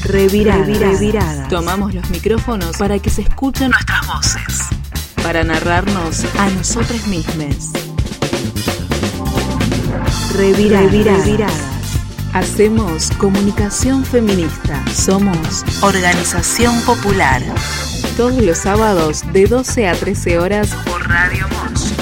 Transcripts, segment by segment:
Reviradas. Tomamos los micrófonos para que se escuchen nuestras voces, para narrarnos a nosotras mismas. Reviradas. Hacemos comunicación feminista. Somos Organización Popular. Todos los sábados de 12 a 13 horas por Radio Mosh.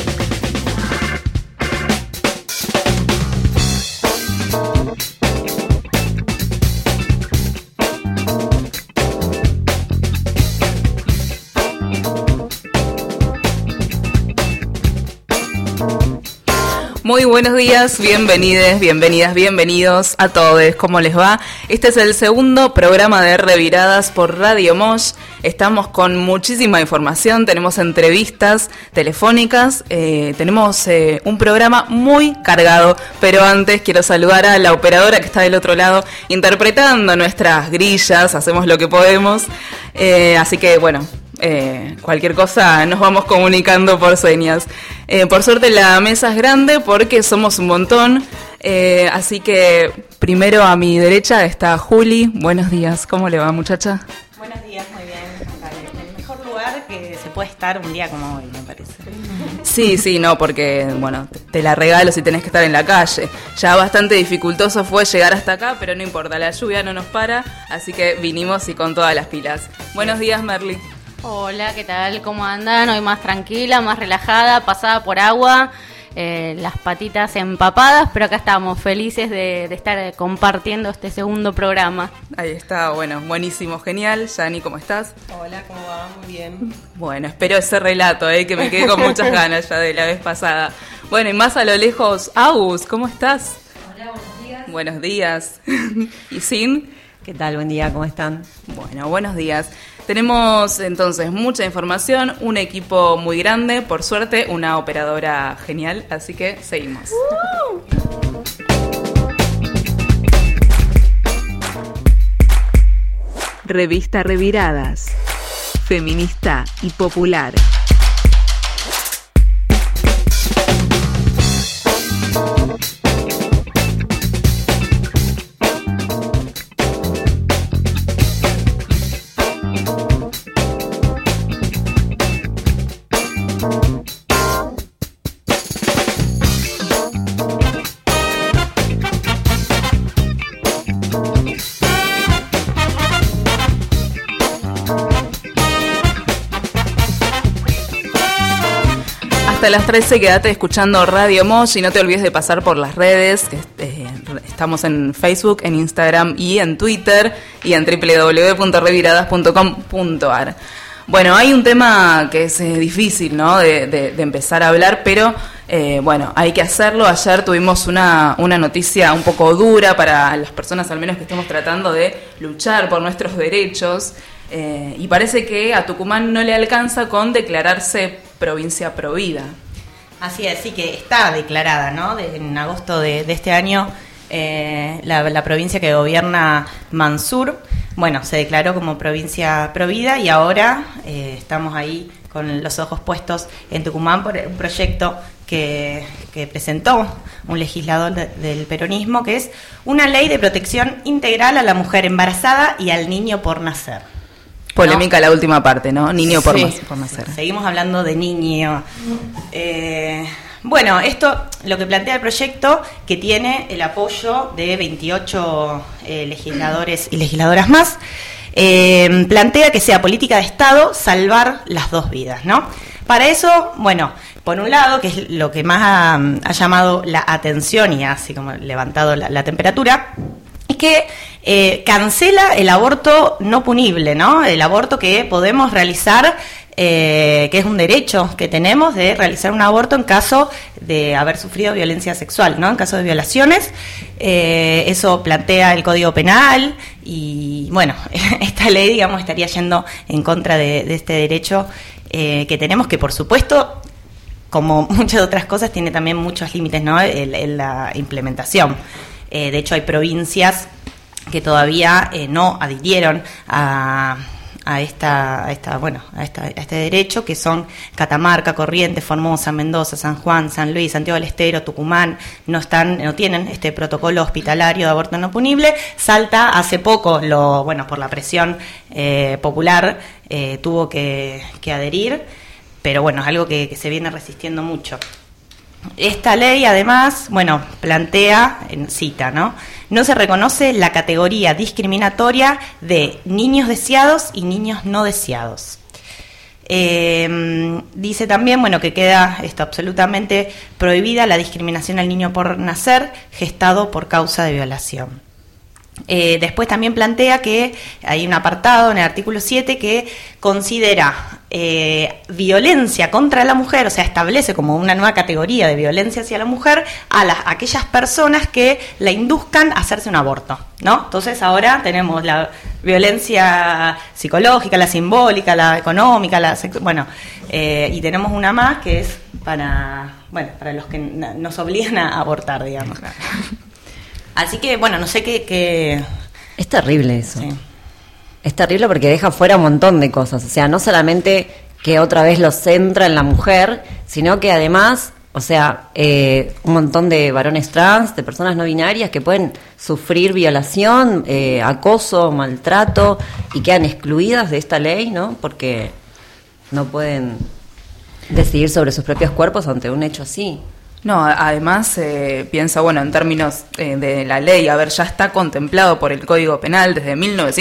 Muy buenos días, bienvenides, bienvenidas, bienvenidos a todos. ¿Cómo les va? Este es el segundo programa de Reviradas por Radio Mosh. Estamos con muchísima información, tenemos entrevistas telefónicas, tenemos un programa muy cargado, pero antes quiero saludar a la operadora que está del otro lado interpretando nuestras grillas, hacemos lo que podemos, así que bueno. Cualquier cosa nos vamos comunicando por señas. Por suerte la mesa es grande porque somos un montón, así que primero a mi derecha está Juli. Buenos días, ¿cómo le va, muchacha? Buenos días, muy bien. En el mejor lugar que se puede estar un día como hoy, me parece. Sí, no, porque bueno, te la regalo si tenés que estar en la calle. Ya bastante dificultoso fue llegar hasta acá, pero no importa, la lluvia no nos para, así que vinimos y con todas las pilas. Buenos días, Merly. Hola, ¿qué tal? ¿Cómo andan? Hoy más tranquila, más relajada, pasada por agua, las patitas empapadas, pero acá estamos felices de estar compartiendo este segundo programa. Ahí está, bueno, buenísimo, genial. Yani, ¿cómo estás? Hola, ¿cómo va? Muy bien. Bueno, espero ese relato, que me quedé con muchas ganas ya de la vez pasada. Bueno, y más a lo lejos, Agus, ¿cómo estás? Hola, buenos días. Buenos días. ¿Y Sin? ¿Qué tal? Buen día, ¿cómo están? Bueno, buenos días. Tenemos entonces mucha información, un equipo muy grande, por suerte una operadora genial, así que seguimos. Revista Reviradas, feminista y popular. Hasta las 13 quédate escuchando Radio Mosh y no te olvides de pasar por las redes, que estamos en Facebook, en Instagram y en Twitter y en www.reviradas.com.ar. Bueno, hay un tema que es difícil, ¿no? de empezar a hablar, pero bueno, hay que hacerlo. Ayer tuvimos una noticia un poco dura para las personas al menos que estamos tratando de luchar por nuestros derechos. Y parece que a Tucumán no le alcanza con declararse provincia provida. Así es, sí que está declarada, ¿no? En agosto de este año, la provincia que gobierna Mansur, bueno, se declaró como provincia provida y ahora estamos ahí con los ojos puestos en Tucumán por un proyecto que presentó un legislador del peronismo, que es una ley de protección integral a la mujer embarazada y al niño por nacer. Polémica, ¿no? La última parte, ¿no? Niño por nacer. Seguimos hablando de niño. Bueno, esto lo que plantea el proyecto, que tiene el apoyo de 28 legisladores y legisladoras más, plantea que sea política de Estado salvar las dos vidas, ¿no? Para eso, bueno, por un lado, que es lo que más ha llamado la atención y ha así como levantado la temperatura, es que cancela el aborto no punible, ¿no? El aborto que podemos realizar, que es un derecho que tenemos de realizar un aborto en caso de haber sufrido violencia sexual, ¿no? En caso de violaciones, eso plantea el Código Penal y, bueno, esta ley, digamos, estaría yendo en contra de este derecho que tenemos, que por supuesto, como muchas otras cosas, tiene también muchos límites, ¿no? En la implementación. De hecho, hay provincias que todavía no adhirieron a a este derecho, que son Catamarca, Corrientes, Formosa, Mendoza, San Juan, San Luis, Santiago del Estero, Tucumán, no tienen este protocolo hospitalario de aborto no punible. Salta hace poco, por la presión popular, tuvo que adherir, pero bueno, es algo que se viene resistiendo mucho. Esta ley, además, plantea, cita, no se reconoce la categoría discriminatoria de niños deseados y niños no deseados. Dice también, que queda absolutamente prohibida la discriminación al niño por nacer, gestado por causa de violación. Después también plantea que hay un apartado en el artículo 7 que considera violencia contra la mujer, o sea, establece como una nueva categoría de violencia hacia la mujer a aquellas personas que la induzcan a hacerse un aborto, ¿no? Entonces ahora tenemos la violencia psicológica, la simbólica, la económica, y tenemos una más que es para los que nos obligan a abortar, digamos. Claro. Así que, no sé qué... Es terrible eso. Sí. Es terrible porque deja fuera un montón de cosas. O sea, no solamente que otra vez lo centra en la mujer, sino que además, un montón de varones trans, de personas no binarias que pueden sufrir violación, acoso, maltrato y quedan excluidas de esta ley, ¿no? Porque no pueden decidir sobre sus propios cuerpos ante un hecho así. No, además piensa, en términos de la ley, ya está contemplado por el Código Penal desde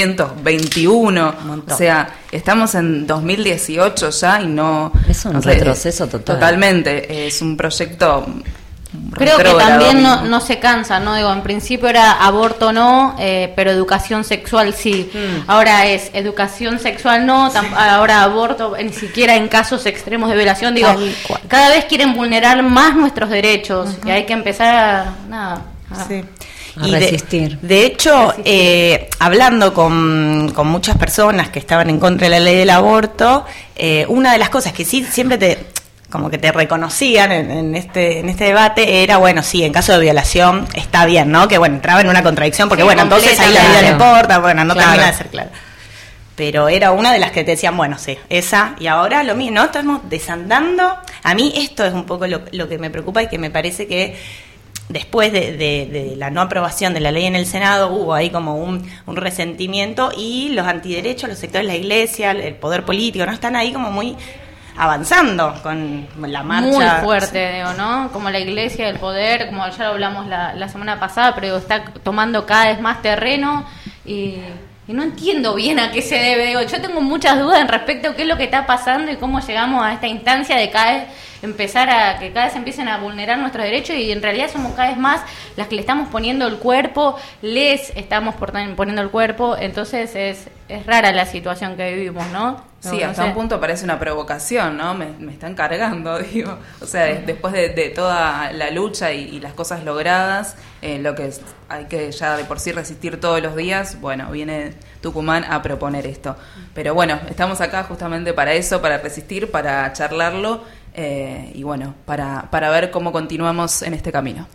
1921, o sea, estamos en 2018 ya y no... Es un retroceso total. Totalmente, es un proyecto... Creo que también no se cansa, ¿no? En principio era aborto no, pero educación sexual sí. Ahora es educación sexual no, ahora aborto, ni siquiera en casos extremos de violación. Cada vez quieren vulnerar más nuestros derechos y hay que empezar a resistir. De hecho, hablando con muchas personas que estaban en contra de la ley del aborto, una de las cosas que sí siempre te reconocían en este debate era, sí, en caso de violación está bien, ¿no? Que entraba en una contradicción porque entonces ahí la vida no importa, no termina de ser claro. Pero era una de las que te decían, sí, esa, y ahora lo mismo, ¿no? Estamos desandando. A mí esto es un poco lo que me preocupa y que me parece que después de la no aprobación de la ley en el Senado hubo ahí como un resentimiento y los antiderechos, los sectores de la iglesia, el poder político, ¿no? Están ahí como muy avanzando con la marcha. Muy fuerte, ¿no? Como la iglesia, el poder, como ya lo hablamos la semana pasada, pero está tomando cada vez más terreno y no entiendo bien a qué se debe. Yo tengo muchas dudas en respecto a qué es lo que está pasando y cómo llegamos a esta instancia de cada vez que cada vez empiecen a vulnerar nuestros derechos y en realidad somos cada vez más las que le estamos poniendo el cuerpo, les estamos poniendo el cuerpo, entonces es rara la situación que vivimos, ¿no? Sí, hasta un punto parece una provocación, ¿no? Me están cargando, digo. O sea, después de toda la lucha y las cosas logradas, lo que hay que ya de por sí resistir todos los días, viene Tucumán a proponer esto. Pero estamos acá justamente para eso, para resistir, para charlarlo y para ver cómo continuamos en este camino.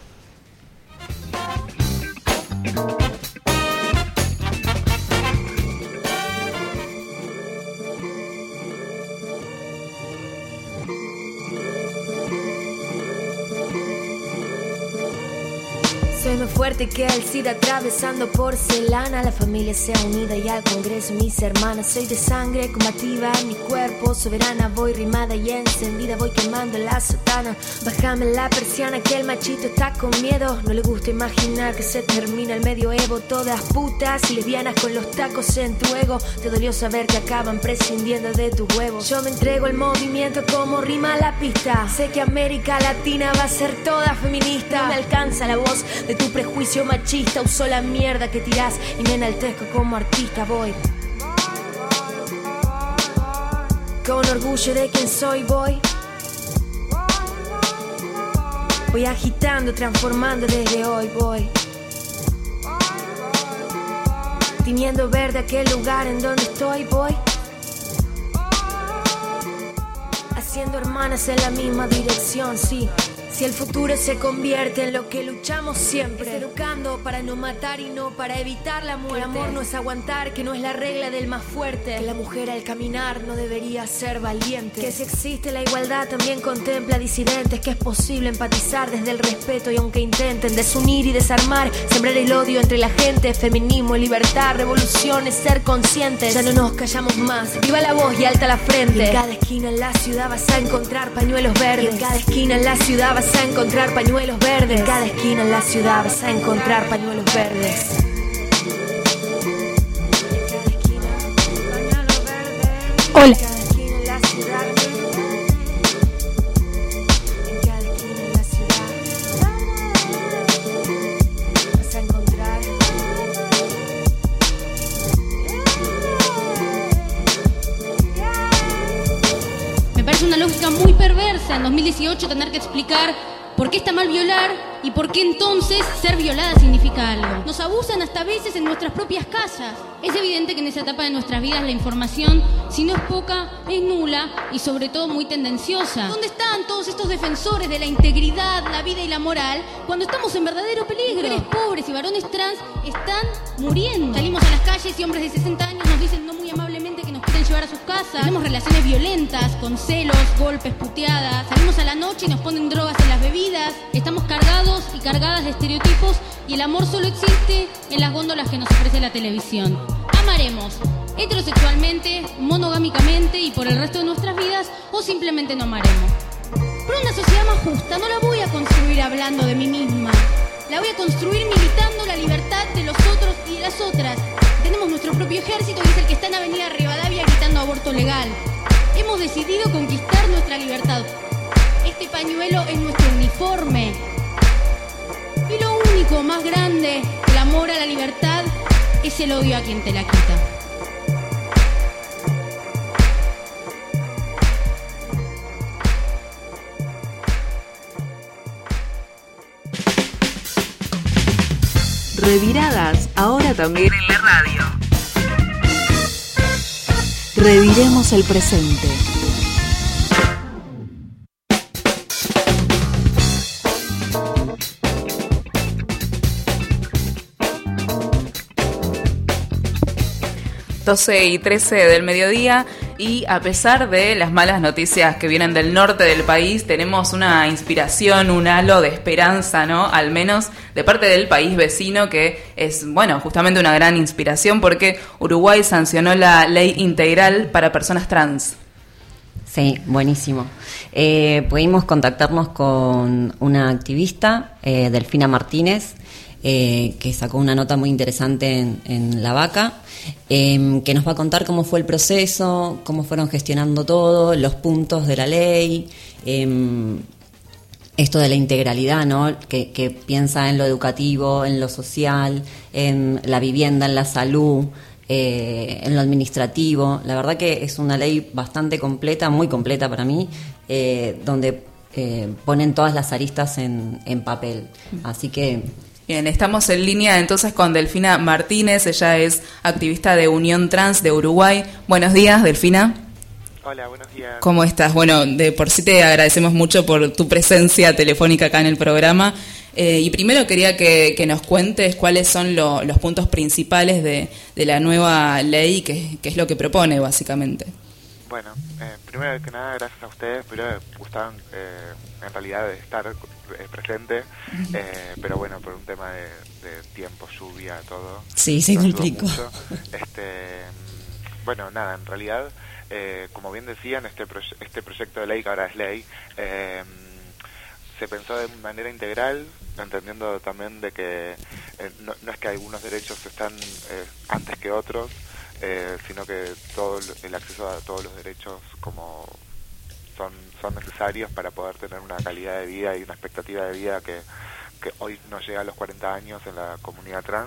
Soy más fuerte que el SIDA atravesando porcelana. La familia sea unida y al Congreso mis hermanas. Soy de sangre combativa en mi cuerpo soberana. Voy rimada y encendida, voy quemando la sotana. Bájame la persiana que el machito está con miedo. No le gusta imaginar que se termina el medioevo. Todas putas y lesbianas con los tacos en tu ego. Te dolió saber que acaban prescindiendo de tus huevos. Yo me entrego al movimiento como rima la pista. Sé que América Latina va a ser toda feminista. No me alcanza la voz de tu prejuicio machista. Uso la mierda que tirás y me enaltezco como artista. Voy con orgullo de quien soy, voy agitando, transformando desde hoy. Voy tiñendo verde aquel lugar en donde estoy. Voy haciendo hermanas en la misma dirección. Sí, Si el futuro se convierte en lo que luchamos siempre, es educando para no matar y no para evitar la muerte. El amor no es aguantar, que no es la regla del más fuerte. Que la mujer al caminar no debería ser valiente. Que si existe la igualdad también contempla disidentes. Que es posible empatizar desde el respeto y aunque intenten desunir y desarmar, sembrar el odio entre la gente. Feminismo, libertad, revolución es ser conscientes. Ya no nos callamos más, viva la voz y alta la frente. Y en cada esquina en la ciudad vas a encontrar pañuelos verdes. Y en cada esquina en la ciudad vas a encontrar pañuelos verdes. En cada esquina en la ciudad vas a encontrar pañuelos verdes. Hola. Me parece una lógica muy perversa en 2018 tener que explicar por qué está mal violar y por qué entonces ser violada significa algo. Nos abusan hasta a veces en nuestras propias casas. Es evidente que en esa etapa de nuestras vidas la información, si no es poca, es nula y sobre todo muy tendenciosa. ¿Dónde están todos estos defensores de la integridad, la vida y la moral cuando estamos en verdadero peligro? Mujeres pobres y varones trans están muriendo. Salimos a las calles y hombres de 60 años nos dicen no muy amablemente que nos quieren llevar a sus casas. Tenemos relaciones violentas, con celos, golpes, puteadas. Salimos a la noche y nos ponen drogas en las bebidas. Estamos cargados y cargadas de estereotipos y el amor solo existe en las góndolas que nos ofrece la televisión. Amaremos heterosexualmente, monogámicamente y por el resto de nuestras vidas o simplemente no amaremos. Pero una sociedad más justa no la voy a construir hablando de mí misma. La voy a construir militando la libertad de los otros y de las otras. Tenemos nuestro propio ejército y es el que está en Avenida Rivadavia gritando aborto legal. Hemos decidido conquistar nuestra libertad. Este pañuelo es nuestro uniforme. Y lo único más grande, el amor a la libertad, es el odio a quien te la quita. Reviradas, ahora también en la radio. Reviremos el presente. ...12:13 del mediodía... y a pesar de las malas noticias que vienen del norte del país, tenemos una inspiración, un halo de esperanza, ¿no? Al menos de parte del país vecino, que es, bueno, justamente una gran inspiración porque Uruguay sancionó la ley integral para personas trans. Sí, buenísimo. Pudimos contactarnos con una activista, Delfina Martínez, que sacó una nota muy interesante en La Vaca, que nos va a contar cómo fue el proceso, cómo fueron gestionando todo, los puntos de la ley, esto de la integralidad, ¿no? Que piensa en lo educativo, en lo social, en la vivienda, en la salud, en lo administrativo. La verdad que es una ley bastante completa, muy completa para mí, donde ponen todas las aristas en papel. Así que... Bien, estamos en línea entonces con Delfina Martínez, ella es activista de Unión Trans de Uruguay. Buenos días, Delfina. Hola, buenos días. ¿Cómo estás? Bueno, de por sí te agradecemos mucho por tu presencia telefónica acá en el programa. Y primero quería que nos cuentes cuáles son los puntos principales de la nueva ley y qué es lo que propone, básicamente. Bueno, primero que nada, gracias a ustedes. Primero me gustaban, en realidad, de estar presente, pero bueno, por un tema de tiempo, lluvia, todo. Sí, se complicó. Bueno, nada, en realidad, como bien decían, este proyecto de ley, que ahora es ley, se pensó de manera integral, entendiendo también de que no es que algunos derechos están antes que otros, sino que todo el acceso a todos los derechos como son necesarios para poder tener una calidad de vida y una expectativa de vida que hoy no llega a los 40 años en la comunidad trans.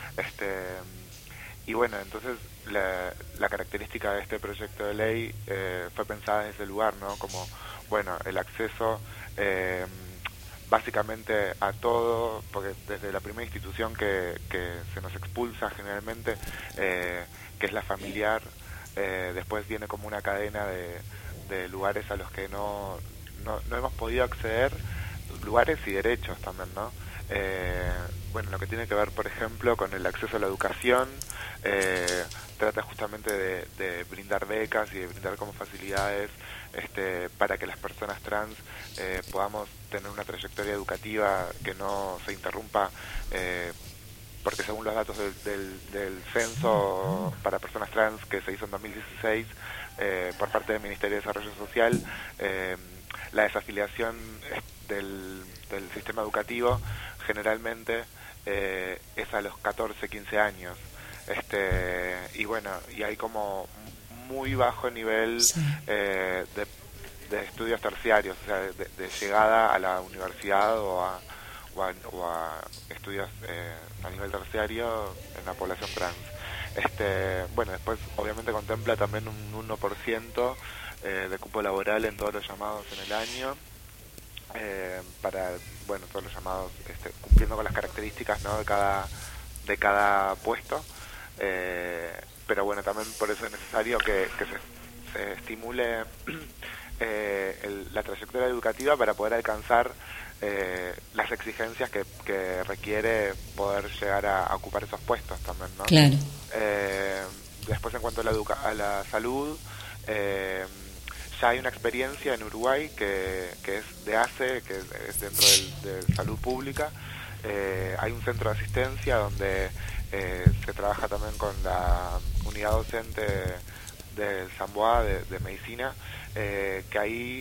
Y bueno, entonces la característica de este proyecto de ley fue pensada desde el lugar, ¿no? Como, bueno, el acceso básicamente a todo, porque desde la primera institución que se nos expulsa generalmente, que es la familiar, después viene como una cadena de lugares a los que no hemos podido acceder lugares y derechos también, ¿no? Bueno, lo que tiene que ver, por ejemplo, con el acceso a la educación, trata justamente de brindar becas y de brindar como facilidades para que las personas trans podamos tener una trayectoria educativa que no se interrumpa, porque según los datos del censo para personas trans que se hizo en 2016 por parte del Ministerio de Desarrollo Social, la desafiliación del sistema educativo generalmente es a los 14, 15 años. Y bueno, y hay como muy bajo nivel de estudios terciarios, o sea, de llegada a la universidad o a estudios a nivel terciario en la población trans. Bueno, después obviamente contempla también un 1% de cupo laboral en todos los llamados en el año, para, bueno, todos los llamados cumpliendo con las características, ¿no?, de cada puesto, pero bueno, también por eso es necesario que se estimule la trayectoria educativa para poder alcanzar las exigencias que requiere poder llegar a ocupar esos puestos también, ¿no? Claro. Después, en cuanto a la salud, ya hay una experiencia en Uruguay que es de ACE, que es dentro de salud pública. Hay un centro de asistencia donde se trabaja también con la unidad docente del Samboa de medicina, que ahí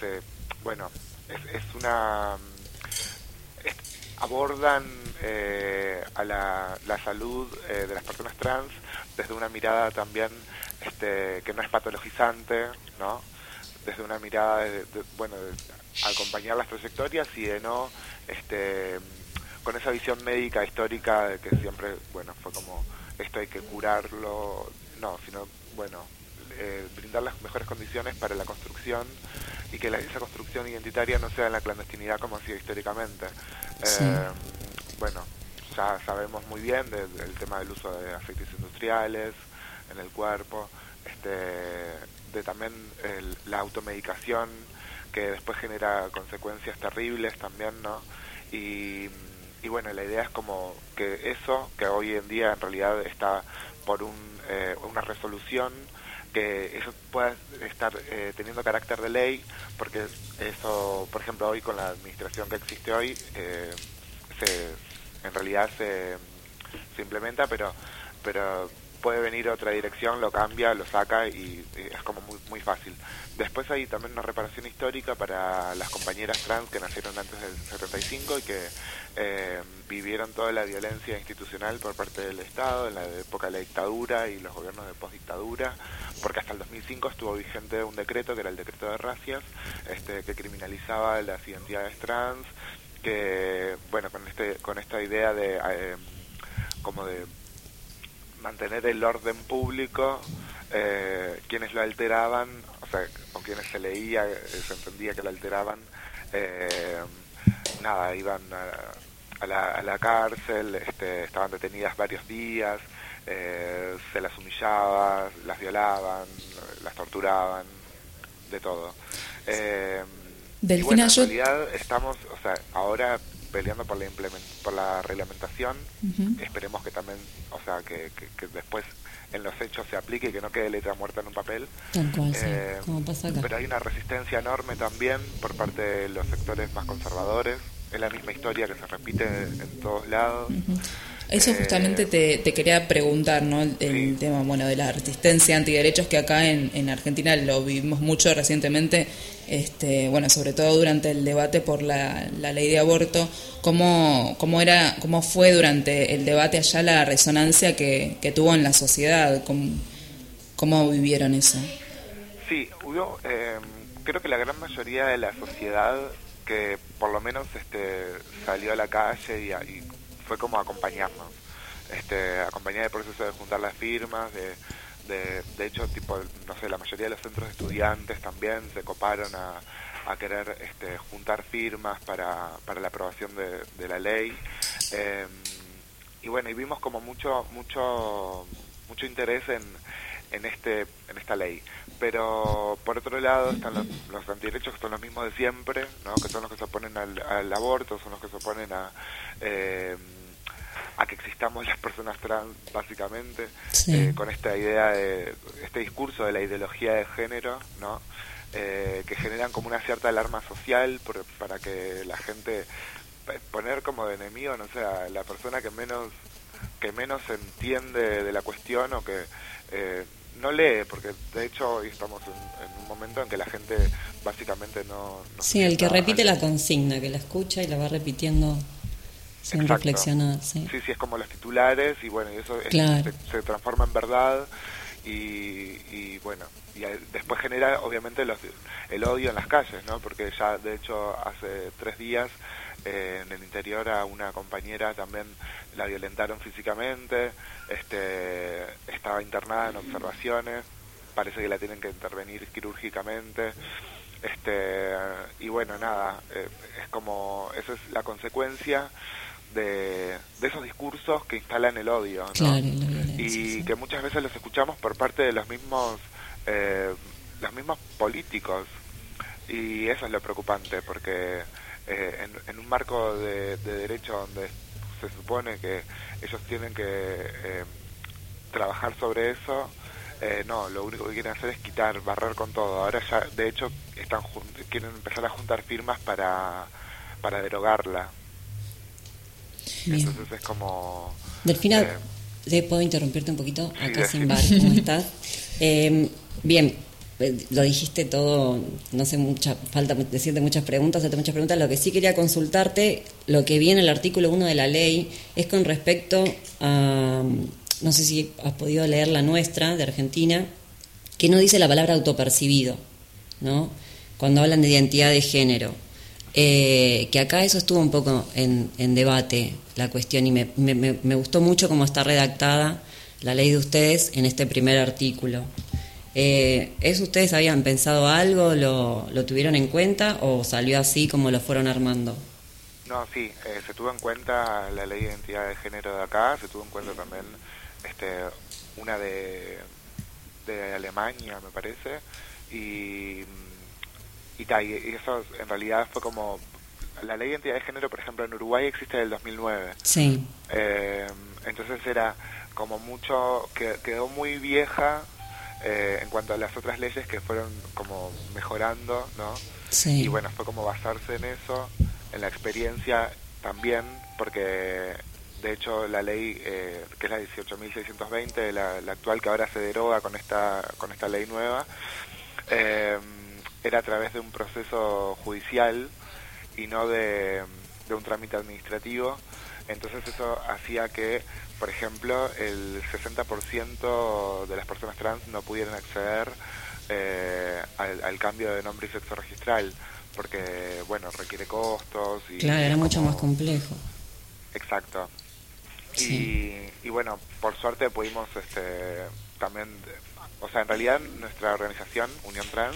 abordan a la salud de las personas trans desde una mirada también que no es patologizante, ¿no? Desde una mirada de acompañar las trayectorias y de no con esa visión médica histórica de que siempre, bueno, fue como esto hay que curarlo, no, sino, bueno, brindar las mejores condiciones para la construcción y que esa construcción identitaria no sea en la clandestinidad como ha sido históricamente. Sí. Bueno, ya sabemos muy bien del tema del uso de aceites industriales en el cuerpo, de también la automedicación, que después genera consecuencias terribles también, ¿no? Y bueno, la idea es como que eso, que hoy en día en realidad está por una resolución, que eso pueda estar teniendo carácter de ley, porque eso, por ejemplo, hoy con la administración que existe hoy, en realidad se implementa, pero puede venir otra dirección, lo cambia, lo saca y es como muy fácil. Después hay también una reparación histórica para las compañeras trans que nacieron antes del 75 y que vivieron toda la violencia institucional por parte del Estado en la época de la dictadura y los gobiernos de postdictadura, porque hasta el 2005 estuvo vigente un decreto, que era el decreto de racias, que criminalizaba las identidades trans, que, bueno, con esta idea de como de mantener el orden público, quienes lo alteraban, o sea, con quienes se leía, se entendía que lo alteraban, iban a la cárcel, estaban detenidas varios días, se las humillaba, las violaban, las torturaban, de todo. Y bueno, en realidad estamos, o sea, ahora peleando por la reglamentación. Esperemos que también, o sea, que después en los hechos se aplique y que no quede letra muerta en un papel. Tal cual, sí, como pasa acá. Pero hay una resistencia enorme también por parte de los sectores más conservadores. Es la misma historia que se repite en todos lados. Eso justamente te quería preguntar, ¿no? El tema, bueno, de la resistencia antiderechos, que acá en Argentina lo vivimos mucho recientemente, bueno, sobre todo durante el debate por la ley de aborto. ¿Cómo fue durante el debate allá la resonancia que tuvo en la sociedad? ¿Cómo vivieron eso? Sí, hubo, creo que la gran mayoría de la sociedad que por lo menos salió a la calle y fue como acompañarnos, acompañar el proceso de juntar las firmas, de hecho, tipo, no sé, la mayoría de los centros de estudiantes también se coparon a querer juntar firmas para la aprobación de la ley, y bueno, y vimos como mucho interés en esta ley, pero por otro lado están los antiderechos, que son los mismos de siempre, ¿no? Que son los que se oponen al aborto, son los que se oponen a que existamos las personas trans, básicamente, con esta idea de este discurso de la ideología de género, ¿no? Que generan como una cierta alarma social para que la gente, poner como de enemigo, no sé, a la persona que menos entiende de la cuestión, o que no lee, porque de hecho hoy estamos en un momento en que la gente básicamente no sí, el que repite la consigna, que la escucha y la va repitiendo sin Exacto. reflexionar. Sí, es como los titulares, y bueno, y eso claro. se transforma en verdad, y bueno, y después genera obviamente el odio en las calles, ¿no? Porque ya de hecho hace 3 días en el interior a una compañera también la violentaron físicamente, estaba internada en observaciones, parece que la tienen que intervenir quirúrgicamente, y bueno, nada, es como, esa es la consecuencia de esos discursos que instalan el odio, ¿no? Claro, y que muchas veces los escuchamos por parte de los mismos políticos, y eso es lo preocupante, porque en un marco de derecho donde se supone que ellos tienen que trabajar sobre eso, no, lo único que quieren hacer es barrer con todo. Ahora ya, de hecho, quieren empezar a juntar firmas para derogarla. Bien. Entonces es como... Delfina, ¿le puedo interrumpirte un poquito? Acá sí, sin bar, ¿cómo estás? Bien, lo dijiste todo, no sé, falta decirte muchas preguntas, hacerte muchas preguntas. Lo que sí quería consultarte, lo que viene en el artículo 1 de la ley, es con respecto a, no sé si has podido leer la nuestra, de Argentina, que no dice la palabra autopercibido, ¿no? Cuando hablan de identidad de género. Que acá eso estuvo un poco en debate, la cuestión, y me gustó mucho cómo está redactada la ley de ustedes en este primer artículo. ¿Eso ustedes habían pensado algo, lo tuvieron en cuenta, o salió así como lo fueron armando? No, sí, se tuvo en cuenta la ley de identidad de género de acá, se tuvo en cuenta también una de Alemania, me parece, y eso en realidad fue como... La ley de identidad de género, por ejemplo, en Uruguay existe desde el 2009. Sí. Entonces era como mucho... quedó muy vieja en cuanto a las otras leyes que fueron como mejorando, ¿no? Sí. Y bueno, fue como basarse en eso, en la experiencia también, porque de hecho la ley, que es la 18.620, la actual, que ahora se deroga con esta ley nueva, era a través de un proceso judicial y no de un trámite administrativo. Entonces eso hacía que, por ejemplo, el 60% de las personas trans no pudieran acceder al cambio de nombre y sexo registral, porque, bueno, requiere costos. Y claro, era mucho más complejo. Exacto. Sí. Y bueno, por suerte pudimos también, o sea, en realidad nuestra organización, Unión Trans,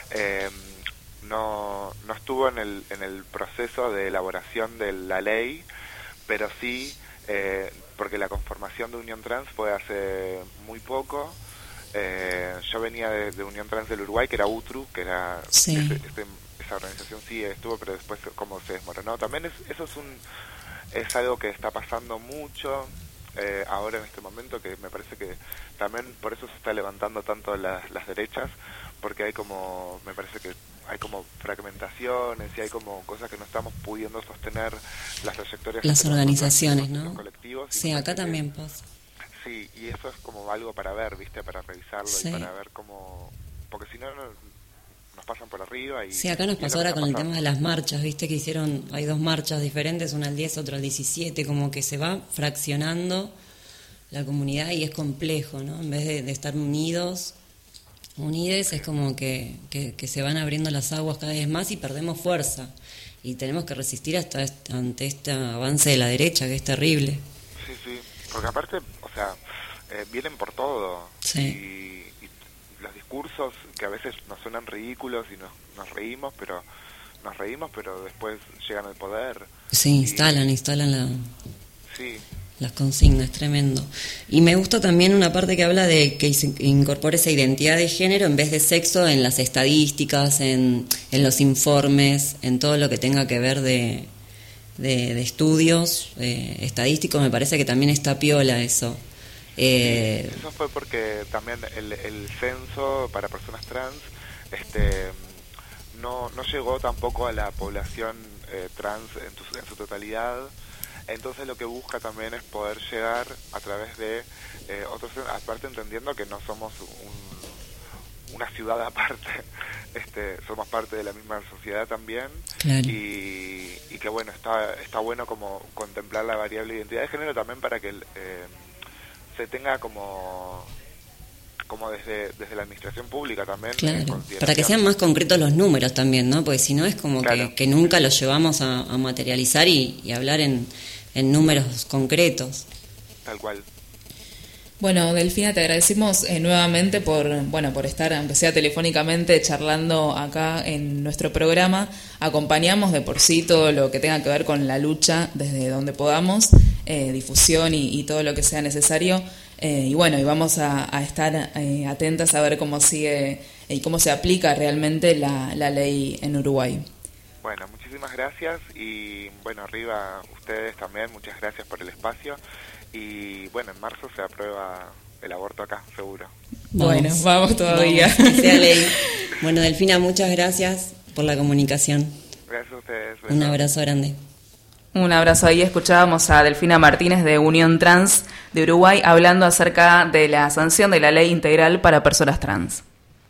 no estuvo en el proceso de elaboración de la ley, pero sí, porque la conformación de Unión Trans fue hace muy poco. Yo venía de Unión Trans del Uruguay, que era UTRU, que era sí. Esa organización sí estuvo, pero después como se desmoronó. También eso es algo que está pasando mucho ahora en este momento, que me parece que también por eso se está levantando tanto las derechas, porque hay como, me parece que hay como fragmentaciones y hay como cosas que no estamos pudiendo sostener las trayectorias. Las organizaciones, ¿no? Los colectivos. Sí, acá también pasa. Sí, y eso es como algo para ver, ¿viste? Para revisarlo, sí. Y para ver cómo... Porque si no, nos pasan por arriba y... Sí, acá nos pasó ahora con el tema de las marchas, ¿viste? Que hay 2 marchas diferentes, una el 10, otra el 17, como que se va fraccionando la comunidad y es complejo, ¿no? En vez de estar unides, es como que se van abriendo las aguas cada vez más y perdemos fuerza. Y tenemos que resistir ante este avance de la derecha, que es terrible. Sí, sí, porque aparte, o sea, vienen por todo. Sí. Y los discursos que a veces nos suenan ridículos y nos reímos, pero después llegan al poder. Sí, instalan la... Sí, las consigna, es tremendo. Y me gusta también una parte que habla de que se incorpore esa identidad de género en vez de sexo en las estadísticas, en los informes, en todo lo que tenga que ver de estudios estadísticos. Me parece que también está piola eso. Eso fue porque también el censo para personas trans no llegó tampoco a la población trans en su totalidad. Entonces lo que busca también es poder llegar a través de otros, aparte entendiendo que no somos una ciudad aparte, somos parte de la misma sociedad también. Claro. Y que bueno, está bueno como contemplar la variable identidad de género también para que se tenga como desde la administración pública también. Claro, para que sean más concretos los números también, ¿no? Porque si no es como claro, que nunca los llevamos a materializar y hablar en números concretos. Tal cual. Bueno, Delfina, te agradecemos nuevamente por estar, aunque sea telefónicamente, charlando acá en nuestro programa. Acompañamos de por sí todo lo que tenga que ver con la lucha desde donde podamos, difusión y todo lo que sea necesario. Y vamos a estar atentas a ver cómo sigue y cómo se aplica realmente la ley en Uruguay. Bueno, muchísimas gracias y bueno, arriba ustedes también, muchas gracias por el espacio y bueno, en marzo se aprueba el aborto acá, seguro. Vamos todavía. Vamos, que sea ley. Bueno, Delfina, muchas gracias por la comunicación. Gracias a ustedes. Un abrazo grande. Un abrazo. Ahí escuchábamos a Delfina Martínez de Unión Trans de Uruguay hablando acerca de la sanción de la ley integral para personas trans.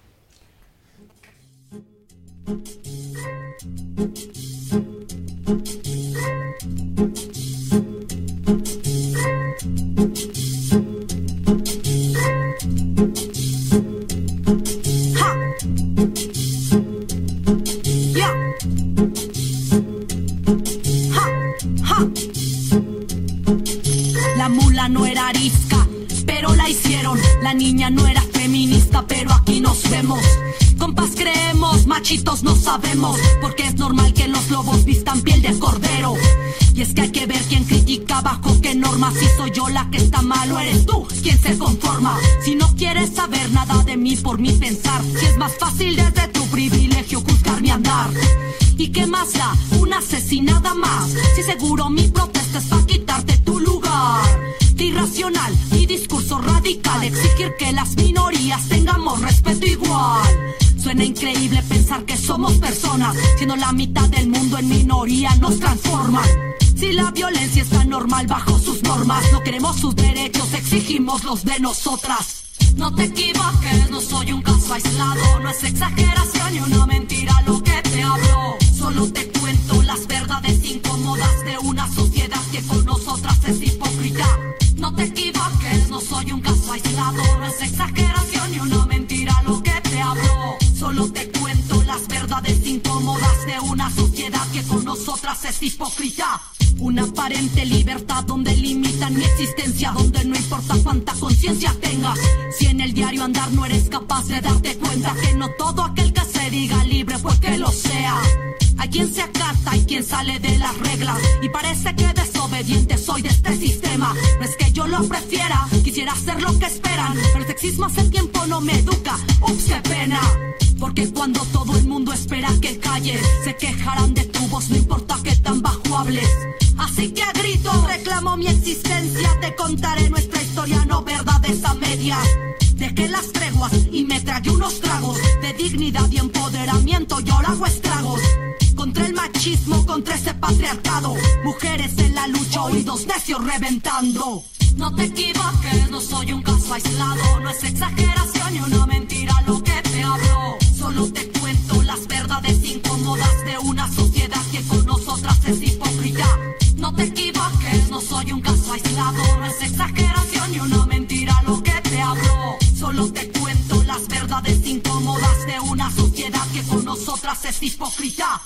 La mula no era arisca, pero la hicieron. La niña no era feminista, pero aquí nos vemos. Compas creemos, machitos no sabemos, porque es normal que los lobos vistan piel de cordero. Y es que hay que ver quién critica bajo qué normas. Si soy yo la que está mal o eres tú quien se conforma. Si no quieres saber nada de mí por mi pensar, si es más fácil desde tu privilegio juzgar mi andar. ¿Y qué más da? Una asesinada más. Si seguro mi protesta es para quitarte tu lugar. Qué irracional y discurso radical exigir que las minorías tengamos respeto igual. Suena increíble pensar que somos personas, siendo la mitad del mundo en minoría nos transforman. Si la violencia está normal bajo sus normas, no queremos sus derechos, exigimos los de nosotras. No te equivoques, no soy un caso aislado, no es exageración ni una mentira lo que te hablo. Solo te cuento las verdades incómodas de una sociedad que con nosotras es hipócrita. No te equivoques, no soy un caso aislado, no es exageración ni una mentira lo que te hablo. Solo te cuento las verdades incómodas de una sociedad que con nosotras es hipócrita. Una aparente libertad donde limitan mi existencia, donde no importa cuánta conciencia tengas. Si en el diario andar no eres capaz de darte cuenta que no todo aquel que se diga libre pues que lo sea. Hay quien se acata y quien sale de las reglas, y parece que desobediente soy de este sistema. No es que yo lo prefiera, quisiera hacer lo que esperan, pero el sexismo hace tiempo no me educa. Ups, qué pena. Porque cuando todo el mundo espera que calles, se quejarán de tu voz, no importa que tan bajo hables. Así que a gritos reclamo mi existencia, te contaré nuestra historia, no verdades a medias. Dejé las treguas y me tragué unos tragos de dignidad y empoderamiento, y ahora hago estragos contra el machismo, contra ese patriarcado. Mujeres en la lucha, oídos necios reventando. No te equivoques, no soy un caso aislado, no es exageración ni una mentira lo que te hablo. Solo te cuento las verdades incómodas de una sociedad que con nosotras es hipócrita. No te equivoques, no soy un caso aislado, no es exageración ni una mentira lo que te hablo. Solo te cuento las verdades incómodas de una sociedad que con nosotras es hipócrita.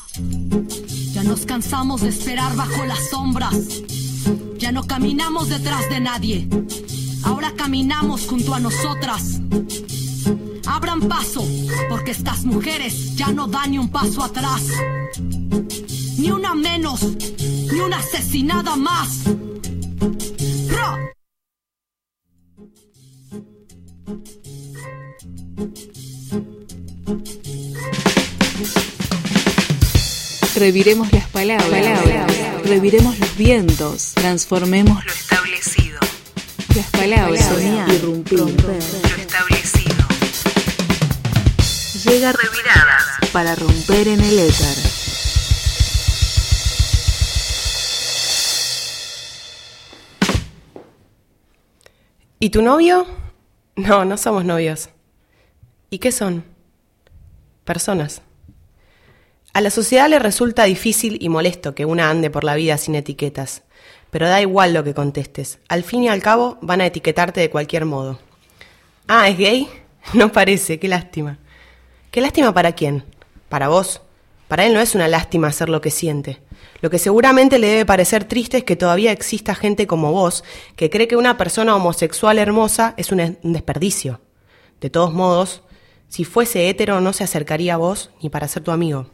Ya nos cansamos de esperar bajo las sombras, ya no caminamos detrás de nadie, ahora caminamos junto a nosotras. Abran paso, porque estas mujeres ya no dan ni un paso atrás. Ni una menos, ni una asesinada más. Reviremos las palabras, reviremos los vientos, transformemos lo establecido. Las palabras, soñar, irrumpir, romper lo establecido. Llega Reviradas para romper en el éter. ¿Y tu novio? No, no somos novios. ¿Y qué son? Personas. A la sociedad le resulta difícil y molesto que una ande por la vida sin etiquetas, pero da igual lo que contestes. Al fin y al cabo van a etiquetarte de cualquier modo. Ah, ¿es gay? No parece, qué lástima. ¿Qué lástima para quién? ¿Para vos? Para él no es una lástima hacer lo que siente. Lo que seguramente le debe parecer triste es que todavía exista gente como vos que cree que una persona homosexual hermosa es un desperdicio. De todos modos, si fuese hétero no se acercaría a vos ni para ser tu amigo.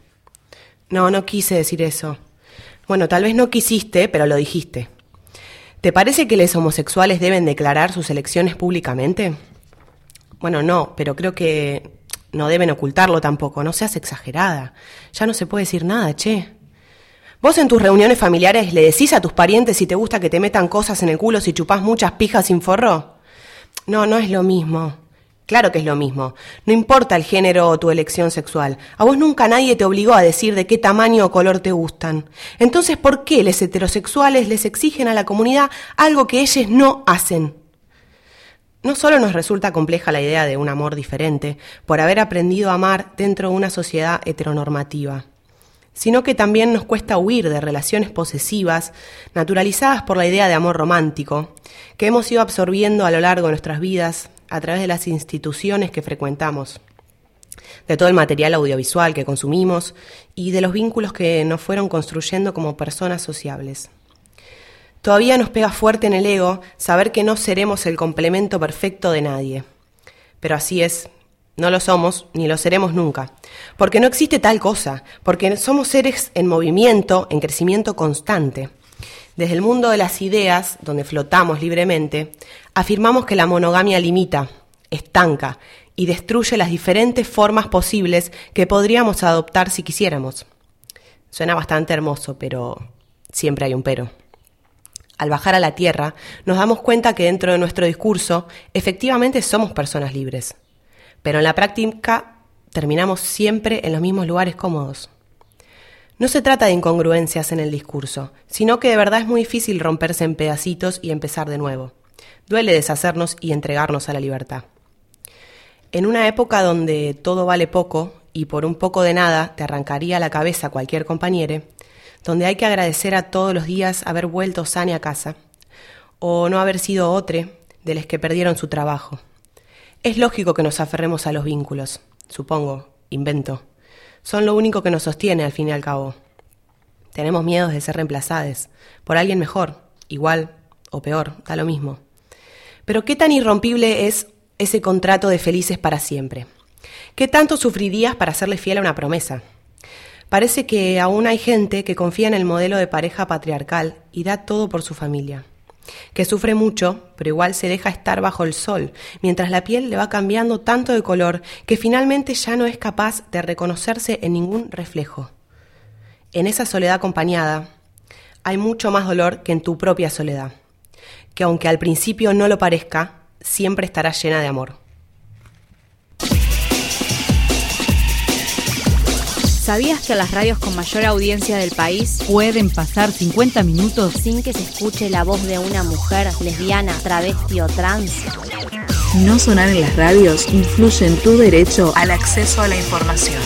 No quise decir eso. Bueno, tal vez no quisiste, pero lo dijiste. ¿Te parece que los homosexuales deben declarar sus elecciones públicamente? Bueno, no, pero creo que no deben ocultarlo tampoco. No seas exagerada. Ya no se puede decir nada, che. ¿Vos en tus reuniones familiares le decís a tus parientes si te gusta que te metan cosas en el culo si chupás muchas pijas sin forro? No es lo mismo. Claro que es lo mismo. No importa el género o tu elección sexual. A vos nunca nadie te obligó a decir de qué tamaño o color te gustan. Entonces, ¿por qué los heterosexuales les exigen a la comunidad algo que ellos no hacen? No solo nos resulta compleja la idea de un amor diferente por haber aprendido a amar dentro de una sociedad heteronormativa, sino que también nos cuesta huir de relaciones posesivas naturalizadas por la idea de amor romántico que hemos ido absorbiendo a lo largo de nuestras vidas a través de las instituciones que frecuentamos, de todo el material audiovisual que consumimos y de los vínculos que nos fueron construyendo como personas sociables. Todavía nos pega fuerte en el ego saber que no seremos el complemento perfecto de nadie. Pero así es, no lo somos ni lo seremos nunca, porque no existe tal cosa, porque somos seres en movimiento, en crecimiento constante. Desde el mundo de las ideas, donde flotamos libremente, afirmamos que la monogamia limita, estanca y destruye las diferentes formas posibles que podríamos adoptar si quisiéramos. Suena bastante hermoso, pero siempre hay un pero. Al bajar a la tierra, nos damos cuenta que dentro de nuestro discurso, efectivamente somos personas libres, pero en la práctica terminamos siempre en los mismos lugares cómodos. No se trata de incongruencias en el discurso, sino que de verdad es muy difícil romperse en pedacitos y empezar de nuevo. Duele deshacernos y entregarnos a la libertad. En una época donde todo vale poco y por un poco de nada te arrancaría la cabeza cualquier compañere, donde hay que agradecer a todos los días haber vuelto sane a casa, o no haber sido otre de los que perdieron su trabajo. Es lógico que nos aferremos a los vínculos, supongo, invento. Son lo único que nos sostiene al fin y al cabo. Tenemos miedos de ser reemplazados por alguien mejor, igual o peor, da lo mismo. Pero ¿qué tan irrompible es ese contrato de felices para siempre? ¿Qué tanto sufrirías para serle fiel a una promesa? Parece que aún hay gente que confía en el modelo de pareja patriarcal y da todo por su familia, que sufre mucho, pero igual se deja estar bajo el sol, mientras la piel le va cambiando tanto de color que finalmente ya no es capaz de reconocerse en ningún reflejo. En esa soledad acompañada hay mucho más dolor que en tu propia soledad, que aunque al principio no lo parezca, siempre estará llena de amor. ¿Sabías que las radios con mayor audiencia del país pueden pasar 50 minutos sin que se escuche la voz de una mujer lesbiana, travesti o trans? No sonar en las radios influye en tu derecho al acceso a la información.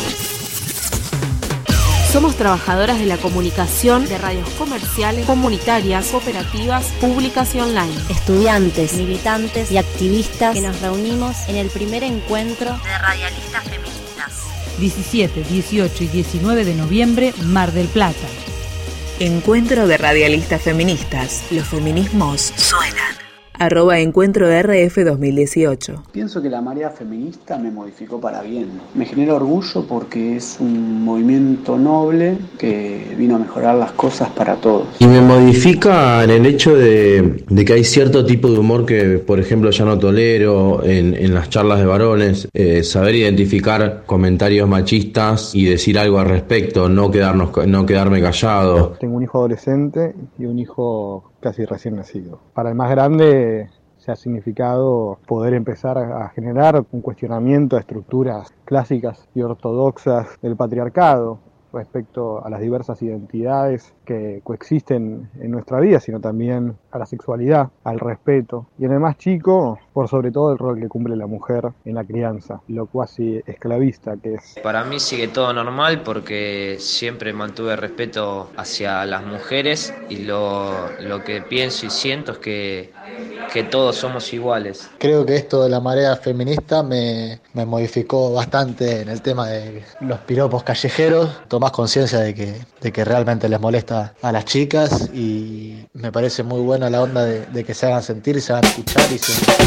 Somos trabajadoras de la comunicación de radios comerciales, comunitarias, cooperativas, públicas y online. Estudiantes, militantes y activistas que nos reunimos en el primer encuentro de radialistas feministas. 17, 18 y 19 de noviembre, Mar del Plata. Encuentro de radialistas feministas. Los feminismos suenan. @EncuentroRF2018. Pienso que la marea feminista me modificó para bien. Me genera orgullo porque es un movimiento noble que vino a mejorar las cosas para todos. Y me modifica en el hecho de que hay cierto tipo de humor que, por ejemplo, ya no tolero en las charlas de varones. Saber identificar comentarios machistas y decir algo al respecto, no quedarme callado. Tengo un hijo adolescente y un hijo casi recién nacido. Para el más grande se ha significado poder empezar a generar un cuestionamiento a estructuras clásicas y ortodoxas del patriarcado respecto a las diversas identidades que coexisten en nuestra vida, sino también a la sexualidad, al respeto. Y en el más chico, por sobre todo el rol que cumple la mujer en la crianza, lo cuasi esclavista que es. Para mí sigue todo normal porque siempre mantuve respeto hacia las mujeres y lo que pienso y siento es que todos somos iguales. Creo que esto de la marea feminista me modificó bastante en el tema de los piropos callejeros. Tomás conciencia de que realmente les molesta a las chicas y me parece muy buena la onda de que se hagan sentir y se hagan escuchar y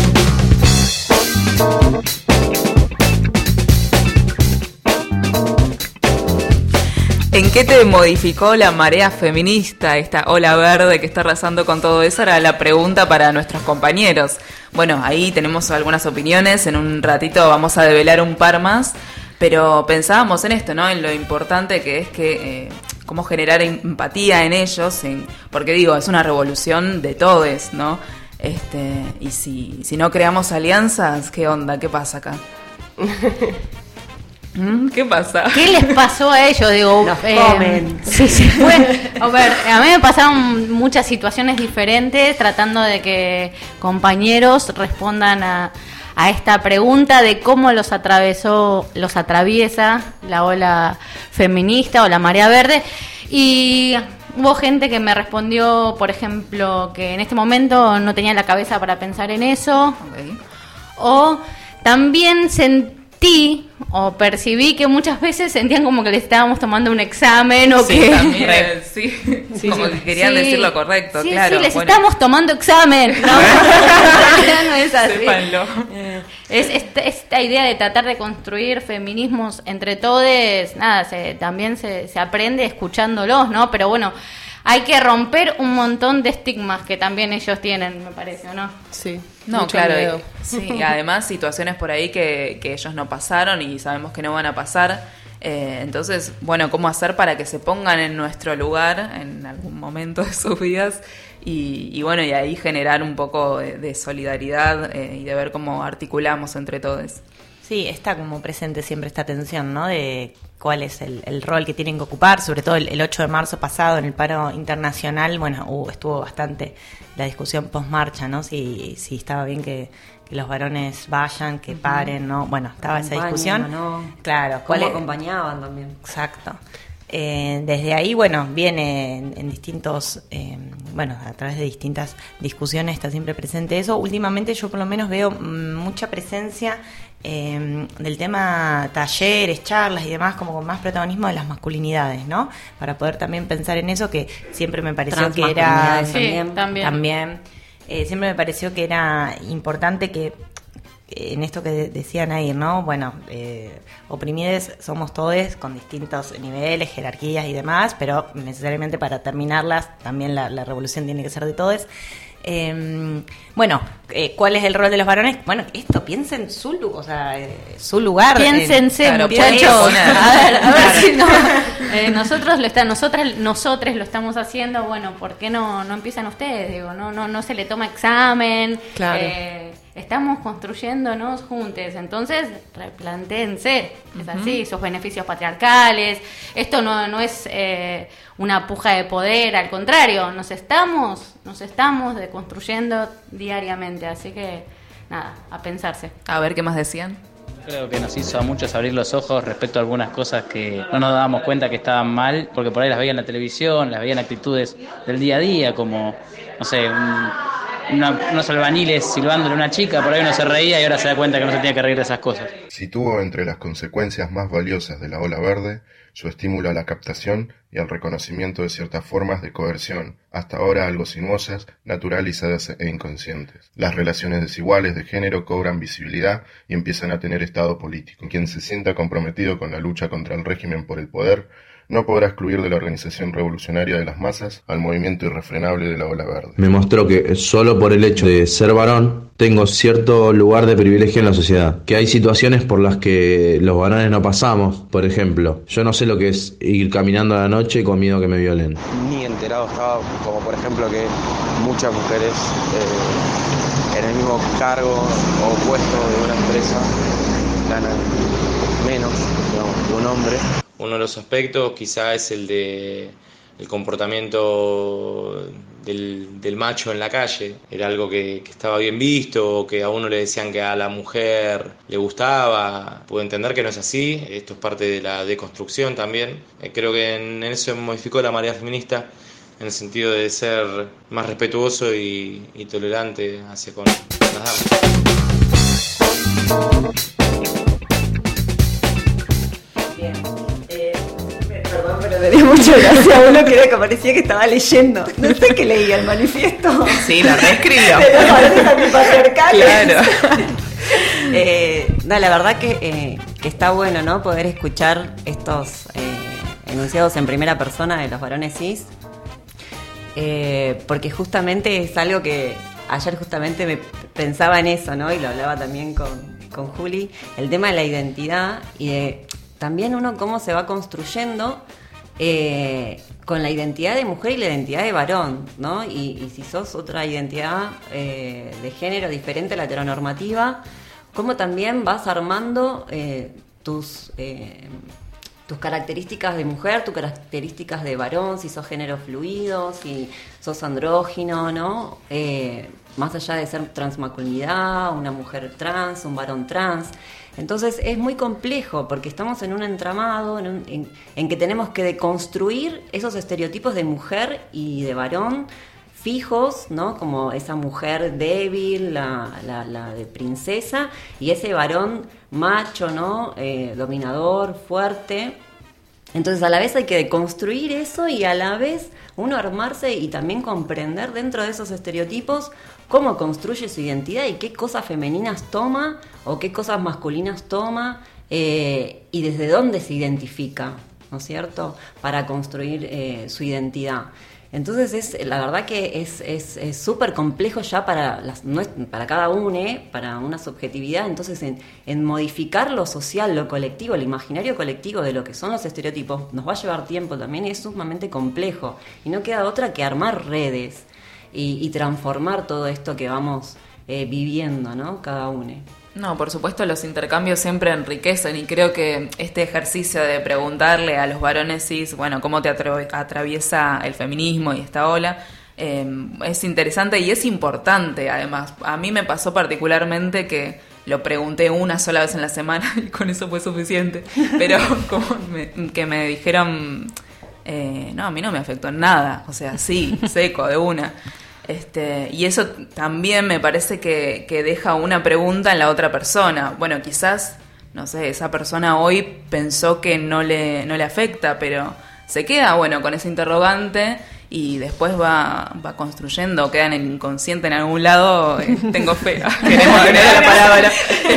¿En qué te modificó la marea feminista, esta ola verde que está arrasando con todo eso? Era la pregunta para nuestros compañeros. Bueno, ahí tenemos algunas opiniones, en un ratito vamos a develar un par más, pero pensábamos en esto, ¿no? En lo importante que es que cómo generar empatía en ellos, porque digo, es una revolución de todes, ¿no? Y si no creamos alianzas, ¿qué onda? ¿Qué pasa acá? ¿Qué pasa? ¿Qué les pasó a ellos? Digo, nos comen. Sí, fue. A ver, a mí me pasaron muchas situaciones diferentes tratando de que compañeros respondan a esta pregunta de cómo los atraviesa la ola feminista o la marea verde. Y hubo gente que me respondió, por ejemplo, que en este momento no tenía la cabeza para pensar en eso. Okay. O también sentí o percibí que muchas veces sentían como que le estábamos tomando un examen o sí, que también, sí, como que querían decir lo correcto, sí, claro. Sí, les estamos tomando examen. No, no es así. Sépanlo. Es esta idea de tratar de construir feminismos entre todos, nada, también se aprende escuchándolos, ¿no? Pero bueno, hay que romper un montón de estigmas que también ellos tienen, me parece, ¿no? Sí. No, mucho claro, miedo. sí, y además situaciones por ahí que ellos no pasaron y sabemos que no van a pasar. Entonces, bueno, ¿cómo hacer para que se pongan en nuestro lugar en algún momento de sus vidas? Y bueno, y ahí generar un poco de solidaridad y de ver cómo articulamos entre todos. Sí, está como presente siempre esta tensión, ¿no? De cuál es el rol que tienen que ocupar, sobre todo el 8 de marzo pasado en el paro internacional, bueno, estuvo bastante la discusión post-marcha, ¿no? Si estaba bien que los varones vayan, que paren, ¿no? Bueno, estaba esa discusión. ¿No? Claro. ¿Cómo acompañaban también? Exacto. Desde ahí, bueno, viene en distintos, bueno, a través de distintas discusiones está siempre presente eso. Últimamente yo por lo menos veo mucha presencia del tema talleres, charlas y demás, como con más protagonismo de las masculinidades, ¿no? Para poder también pensar en eso, que siempre me pareció que era... También. Siempre me pareció que era importante que en esto que decía Nair, ¿no? Bueno, oprimides somos todos con distintos niveles, jerarquías y demás, pero necesariamente para terminarlas también la revolución tiene que ser de todos. Bueno, ¿cuál es el rol de los varones? Bueno, piensen su lugar. Piénsense, claro, muchachos. A ver si no. Nosotros lo estamos haciendo. Bueno, ¿por qué no empiezan ustedes? Digo, no se le toma examen. Claro. Estamos construyéndonos juntos, entonces replantéense, es así, esos beneficios patriarcales. Esto no es una puja de poder, al contrario, nos estamos deconstruyendo diariamente, así que nada, a pensarse. A ver qué más decían. Creo que nos hizo a muchos abrir los ojos respecto a algunas cosas que no nos dábamos cuenta que estaban mal, porque por ahí las veían en la televisión, las veían actitudes del día a día, como, no sé, unos albaniles silbándole a una chica, por ahí uno se reía y ahora se da cuenta que no se tiene que reír de esas cosas. Situó entre las consecuencias más valiosas de la ola verde su estímulo a la captación y al reconocimiento de ciertas formas de coerción, hasta ahora algo sinuosas, naturalizadas e inconscientes. Las relaciones desiguales de género cobran visibilidad y empiezan a tener estado político. Quien se sienta comprometido con la lucha contra el régimen por el poder no podrá excluir de la organización revolucionaria de las masas al movimiento irrefrenable de la ola verde. Me mostró que solo por el hecho de ser varón tengo cierto lugar de privilegio en la sociedad, que hay situaciones por las que los varones no pasamos. Por ejemplo, yo no sé lo que es ir caminando a la noche con miedo que me violen. Ni enterado estaba, como por ejemplo que muchas mujeres en el mismo cargo o puesto de una empresa ganan menos, digamos, que un hombre. Uno de los aspectos quizá es el de el comportamiento del macho en la calle. Era algo que estaba bien visto, o que a uno le decían que a la mujer le gustaba. Puedo entender que no es así, esto es parte de la deconstrucción también. Creo que en eso modificó la marea feminista, en el sentido de ser más respetuoso y tolerante hacia con las damas. Perdón, pero le di mucha gracia a uno que parecía que estaba leyendo. No sé qué leía, el manifiesto. Sí, la reescribió. De los varones antipatriarcales. Claro. No, la verdad que está bueno, ¿no? Poder escuchar estos enunciados en primera persona de los varones cis. Porque justamente es algo que ayer justamente me pensaba en eso, ¿no? Y lo hablaba también con Juli, el tema de la identidad y de también uno cómo se va construyendo con la identidad de mujer y la identidad de varón, ¿no? Y si sos otra identidad de género diferente a la heteronormativa, cómo también vas armando tus características de mujer, tus características de varón, si sos género fluido, si sos andrógino, ¿no? Más allá de ser transmasculinidad, una mujer trans, un varón trans. Entonces es muy complejo porque estamos en un entramado en que tenemos que deconstruir esos estereotipos de mujer y de varón fijos, ¿no? Como esa mujer débil, la de princesa, y ese varón macho, ¿no? Dominador, fuerte. Entonces a la vez hay que deconstruir eso y a la vez uno armarse y también comprender dentro de esos estereotipos cómo construye su identidad y qué cosas femeninas toma o qué cosas masculinas toma y desde dónde se identifica, ¿no es cierto?, para construir su identidad. Entonces la verdad que es súper complejo ya para cada uno, para una subjetividad. Entonces en modificar lo social, lo colectivo, el imaginario colectivo de lo que son los estereotipos nos va a llevar tiempo también y es sumamente complejo. Y no queda otra que armar redes y transformar todo esto que vamos viviendo, ¿no? Cada uno. No, por supuesto los intercambios siempre enriquecen y creo que este ejercicio de preguntarle a los varones cis, bueno, cómo te atraviesa el feminismo y esta ola, es interesante y es importante además. A mí me pasó particularmente que lo pregunté una sola vez en la semana y con eso fue suficiente, pero como que me dijeron, no, a mí no me afectó en nada, o sea, sí, seco, de una. Y eso también me parece que deja una pregunta en la otra persona. Bueno, quizás, no sé, esa persona hoy pensó que no le afecta, pero se queda, bueno, con ese interrogante y después va construyendo, queda en el inconsciente en algún lado. Tengo fe, queremos agregar la palabra.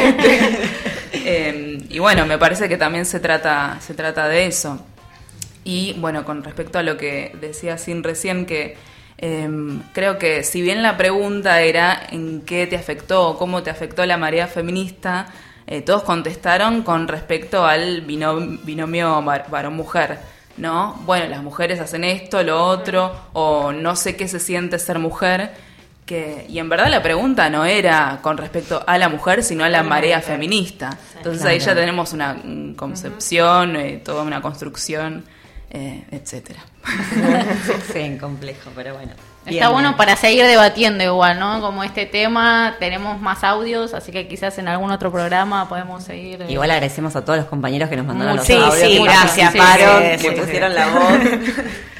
Y bueno, me parece que también se trata de eso. Y bueno, con respecto a lo que decía Sin recién, que creo que si bien la pregunta era en qué te afectó, cómo te afectó la marea feminista, todos contestaron con respecto al binomio varón-mujer, ¿no? Bueno, las mujeres hacen esto, lo otro, o no sé qué se siente ser mujer, y en verdad la pregunta no era con respecto a la mujer, sino a la marea feminista. Entonces ahí ya tenemos una concepción, toda una construcción, etcétera. Sí, complejo, pero bueno. Está bueno para seguir debatiendo igual, ¿no? Como este tema, tenemos más audios, así que quizás en algún otro programa podemos seguir. Igual agradecemos a todos los compañeros que nos mandaron los audios. Sí, gracias, que pusieron la voz.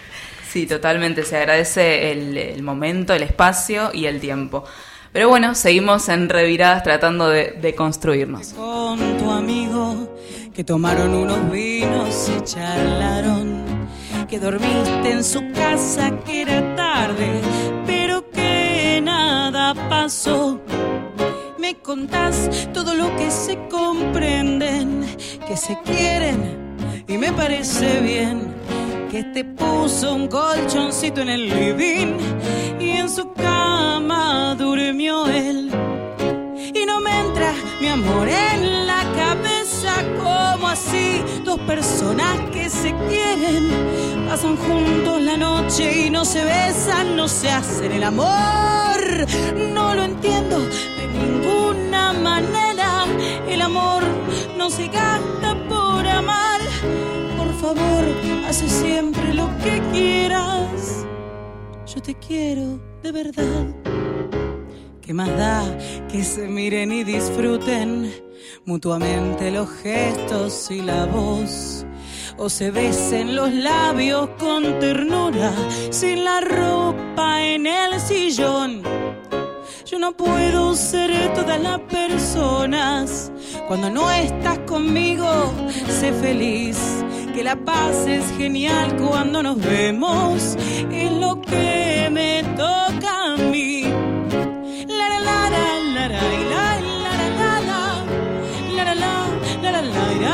Sí, totalmente, se agradece el momento, el espacio y el tiempo. Pero bueno, seguimos en Reviradas tratando de construirnos. Con tu amigo que tomaron unos vinos y charlaron, que dormiste en su casa, que era tarde, pero que nada pasó. Me contás todo lo que se comprenden, que se quieren y me parece bien, que te puso un colchoncito en el living y en su cama durmió él. Y no me entra mi amor en la cabeza, como así dos personas que se quieren pasan juntos la noche y no se besan, no se hacen el amor. No lo entiendo de ninguna manera, el amor no se gasta por amar. Por favor, hace siempre lo que quieras, yo te quiero de verdad. ¿Qué más da que se miren y disfruten mutuamente los gestos y la voz? O se besen los labios con ternura sin la ropa en el sillón. Yo no puedo ser todas las personas. Cuando no estás conmigo, sé feliz. Que la paz es genial cuando nos vemos. Es lo que me toca a mí. La la la la la la la la la la la la la la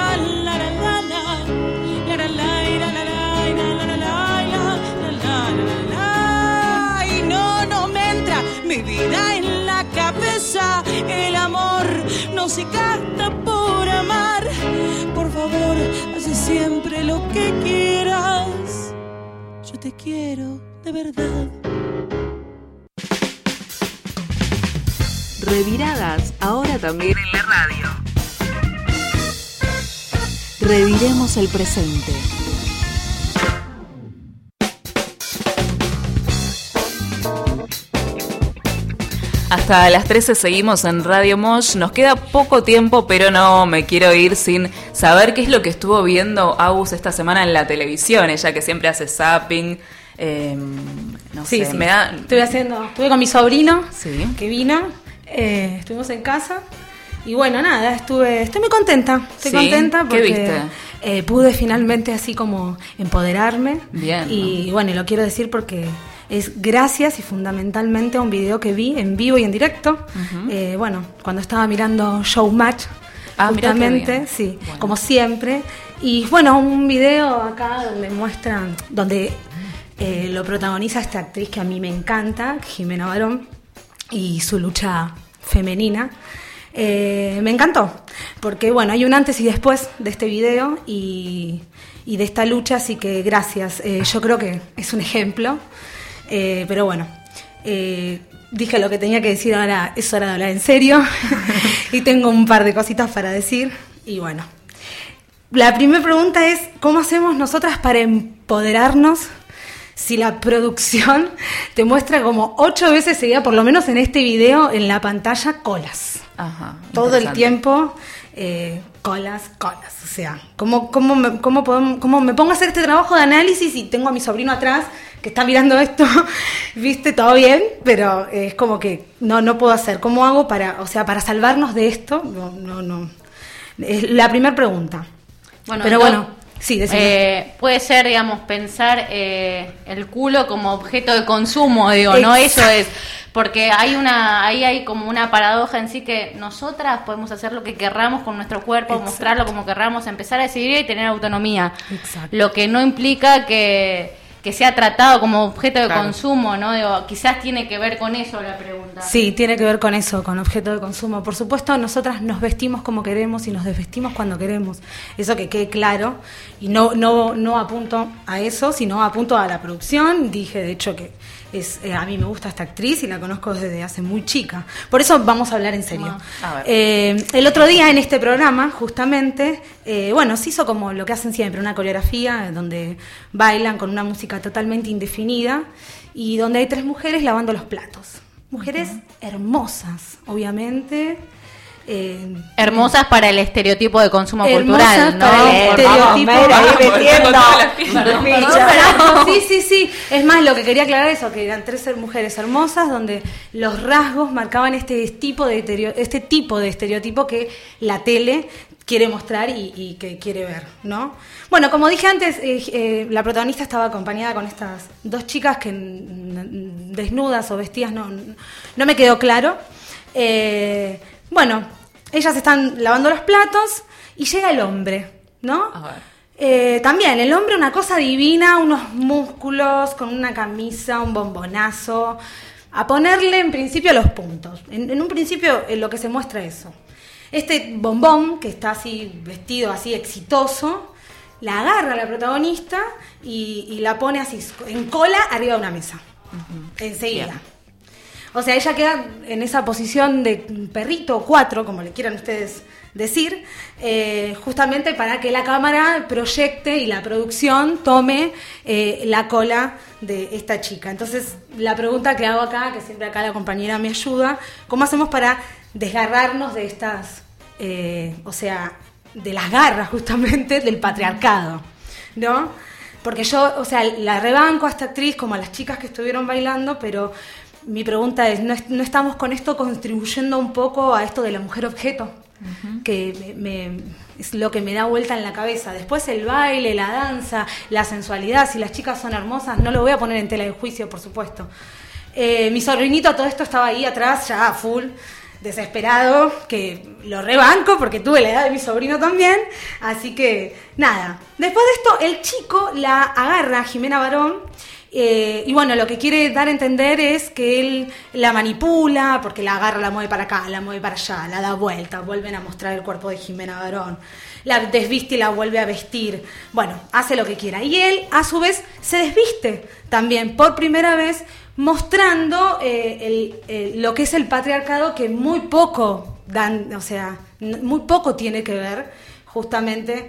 la. Y no me entra mi vida en la cabeza. El amor no se gasta por amar. Por favor, hace siempre lo que quieras. Yo te quiero de verdad. Reviradas, ahora también en la radio. Reviremos el presente. Hasta las 13 seguimos en Radio Mosh. Nos queda poco tiempo, pero no me quiero ir sin saber qué es lo que estuvo viendo Agus esta semana en la televisión. Ella que siempre hace zapping. No sé, sí. me da... Estuve con mi sobrino, sí, que vino. Estuvimos en casa. Y bueno, nada, estoy muy contenta. Estoy contenta porque ¿qué viste? Pude finalmente así como empoderarme. Bien. Y bueno, y lo quiero decir porque es gracias y fundamentalmente a un video que vi en vivo y en directo. Uh-huh. Bueno, cuando estaba mirando Showmatch, justamente, sí, bueno, como siempre. Y bueno, un video acá donde muestran, donde lo protagoniza esta actriz que a mí me encanta, Jimena Barón, y su lucha femenina. Me encantó, porque bueno, hay un antes y después de este video y de esta lucha, así que gracias. Yo creo que es un ejemplo, pero bueno, dije lo que tenía que decir, ahora es hora de hablar en serio y tengo un par de cositas para decir. Y bueno, la primera pregunta es, ¿cómo hacemos nosotras para empoderarnos si la producción te muestra como 8 veces seguida, por lo menos en este video, en la pantalla, colas? Ajá, todo el tiempo, colas. O sea, ¿cómo me pongo a hacer este trabajo de análisis y tengo a mi sobrino atrás que está mirando esto? ¿Viste? Todo bien, pero es como que no puedo hacer. ¿Cómo hago para salvarnos de esto? No. Es la primera pregunta. Bueno, pero bueno. Sí, puede ser, digamos, pensar el culo como objeto de consumo, digo, ¿no? Eso es, porque ahí hay como una paradoja en sí, que nosotras podemos hacer lo que querramos con nuestro cuerpo, exacto, mostrarlo como querramos, empezar a decidir y tener autonomía. Exacto. Lo que no implica que sea tratado como objeto de consumo, ¿no? Digo, quizás tiene que ver con eso la pregunta. Sí, tiene que ver con eso, con objeto de consumo. Por supuesto, nosotras nos vestimos como queremos y nos desvestimos cuando queremos. Eso que quede claro. Y no apunto a eso, sino apunto a la producción. Dije, de hecho, que a mí me gusta esta actriz y la conozco desde hace muy chica. Por eso vamos a hablar en serio. El otro día en este programa, justamente, se hizo como lo que hacen siempre, una coreografía donde bailan con una música totalmente indefinida y donde hay 3 mujeres lavando los platos. Mujeres hermosas, obviamente, hermosas para el estereotipo de consumo cultural, ¿no? Sí. Es más, lo que quería aclarar es eso, que eran 3 mujeres hermosas donde los rasgos marcaban este tipo de estereotipo que la tele quiere mostrar y que quiere ver, ¿no? Bueno, como dije antes, la protagonista estaba acompañada con estas 2 chicas que desnudas o vestidas, no me quedó claro. Bueno, ellas están lavando los platos y llega el hombre, ¿no? También, el hombre, una cosa divina, unos músculos, con una camisa, un bombonazo, a ponerle en principio los puntos. En un principio lo que se muestra es eso. Este bombón, que está así vestido, así exitoso, la agarra a la protagonista y la pone así en cola arriba de una mesa. Enseguida. Bien. O sea, ella queda en esa posición de perrito o 4, como le quieran ustedes decir, justamente para que la cámara proyecte y la producción tome la cola de esta chica. Entonces, la pregunta que hago acá, que siempre acá la compañera me ayuda, ¿cómo hacemos para desgarrarnos de estas, de las garras justamente del patriarcado, ¿no? Porque yo, la rebanco a esta actriz como a las chicas que estuvieron bailando, pero mi pregunta es, ¿no estamos con esto contribuyendo un poco a esto de la mujer objeto? Que es lo que me da vuelta en la cabeza. Después el baile, la danza, la sensualidad, si las chicas son hermosas, no lo voy a poner en tela de juicio, por supuesto. Mi sobrinito todo esto estaba ahí atrás, ya full, desesperado, que lo rebanco porque tuve la edad de mi sobrino también, así que nada. Después de esto, el chico la agarra a Jimena Barón, y bueno, lo que quiere dar a entender es que él la manipula, porque la agarra, la mueve para acá, la mueve para allá, la da vuelta, vuelven a mostrar el cuerpo de Jimena Barón, la desviste y la vuelve a vestir, bueno, hace lo que quiera. Y él, a su vez, se desviste también, por primera vez, mostrando lo que es el patriarcado, que muy poco muy poco tiene que ver justamente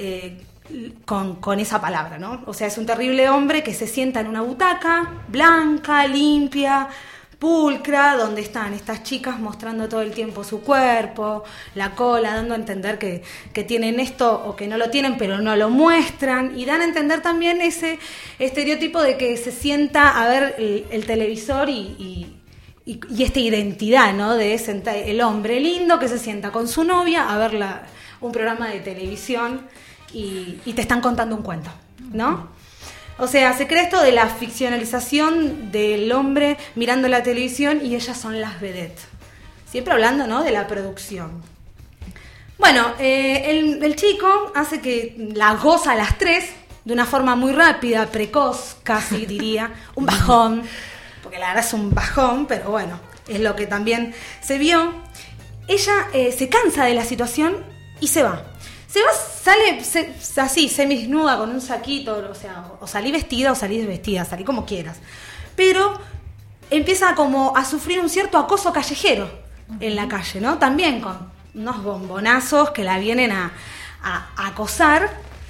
con esa palabra, ¿no? O sea, es un terrible hombre que se sienta en una butaca blanca, limpia, pulcra, donde están estas chicas mostrando todo el tiempo su cuerpo, la cola, dando a entender que tienen esto o que no lo tienen, pero no lo muestran, y dan a entender también ese estereotipo de que se sienta a ver el televisor y esta identidad, ¿no? De el hombre lindo que se sienta con su novia a ver un programa de televisión y te están contando un cuento, ¿no? O sea, se cree esto de la ficcionalización del hombre mirando la televisión y ellas son las vedettes. Siempre hablando, ¿no?, de la producción. Bueno, el chico hace que la goza a las 3 de una forma muy rápida, precoz, casi diría, un bajón, porque la verdad es un bajón, pero bueno, es lo que también se vio. Ella se cansa de la situación y se va. Sale así, semidesnuda, con un saquito, o salí vestida o salí desvestida, salí como quieras. Pero empieza como a sufrir un cierto acoso callejero en la calle, ¿no? También con unos bombonazos que la vienen a acosar.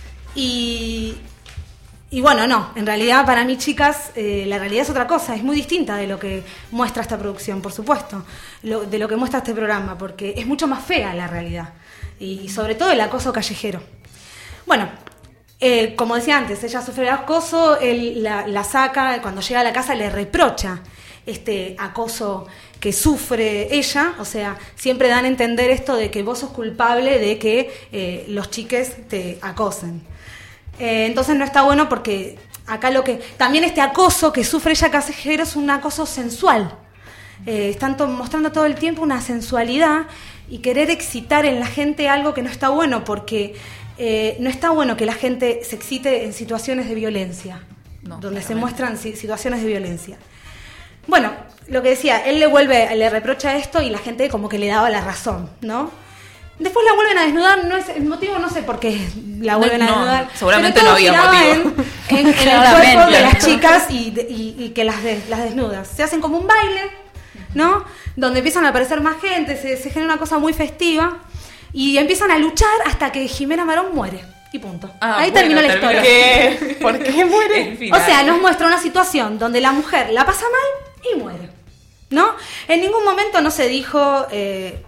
Y bueno, no, en realidad para mí, chicas, la realidad es otra cosa, es muy distinta de lo que muestra esta producción, por supuesto, de lo que muestra este programa, porque es mucho más fea la realidad. Y sobre todo el acoso callejero. Bueno, como decía antes, ella sufre el acoso, él la saca, cuando llega a la casa le reprocha este acoso que sufre ella, o sea, siempre dan a entender esto de que vos sos culpable de que los chiques te acosen. Entonces no está bueno porque acá también este acoso que sufre ella callejero es un acoso sensual. Están mostrando todo el tiempo una sensualidad y querer excitar en la gente algo que no está bueno, porque no está bueno que la gente se excite en situaciones de violencia, donde se muestran situaciones de violencia. Bueno, lo que decía, él le reprocha esto y la gente como que le daba la razón, ¿no? Después la vuelven a desnudar, el motivo no sé por qué la vuelven a desnudar. Seguramente no había motivo. En el cuerpo de las chicas y que las desnudas. Se hacen como un baile, ¿no? Donde empiezan a aparecer más gente, se genera una cosa muy festiva y empiezan a luchar hasta que Jimena Barón muere. Y punto. Ahí terminó la historia. ¿Por qué muere? O sea, nos muestra una situación donde la mujer la pasa mal y muere, ¿no? En ningún momento no se dijo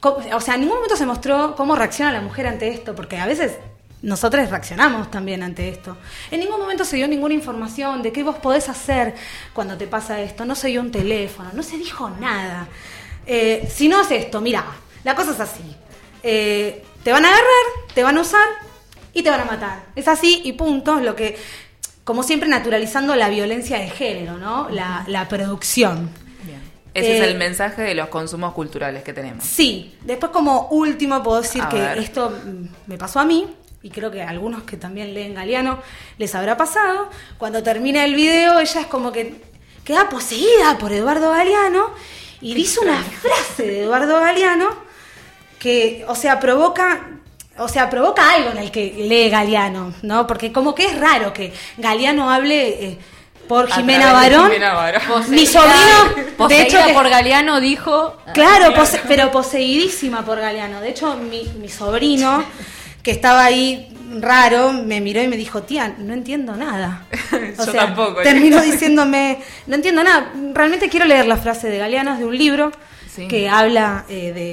o sea, en ningún momento se mostró cómo reacciona la mujer ante esto, porque a veces nosotros reaccionamos también ante esto. En ningún momento se dio ninguna información de qué vos podés hacer cuando te pasa esto. No se dio un teléfono, no se dijo nada. Si no es esto, mirá, la cosa es así. Te van a agarrar, te van a usar y te van a matar. Es así y punto. Lo que, como siempre, naturalizando la violencia de género, ¿no? La producción. Bien. Ese es el mensaje de los consumos culturales que tenemos. Sí. Después, como último, puedo decir A que ver. esto me pasó a mí. Y creo que a algunos que también leen Galeano les habrá pasado. Cuando termina el video, ella es como que queda poseída por Eduardo Galeano y dice una frase de Eduardo Galeano que, o sea, provoca algo en el que lee Galeano, ¿no? Porque como que es raro que Galeano hable por Jimena Barón. Mi sobrino, de hecho, por Galeano dijo... Claro, pero poseidísima por Galeano. De hecho, mi sobrino, que estaba ahí raro, me miró y me dijo, tía, no entiendo nada. Yo tampoco. Terminó diciéndome, no entiendo nada. Realmente quiero leer la frase de Galeano, es de un libro que habla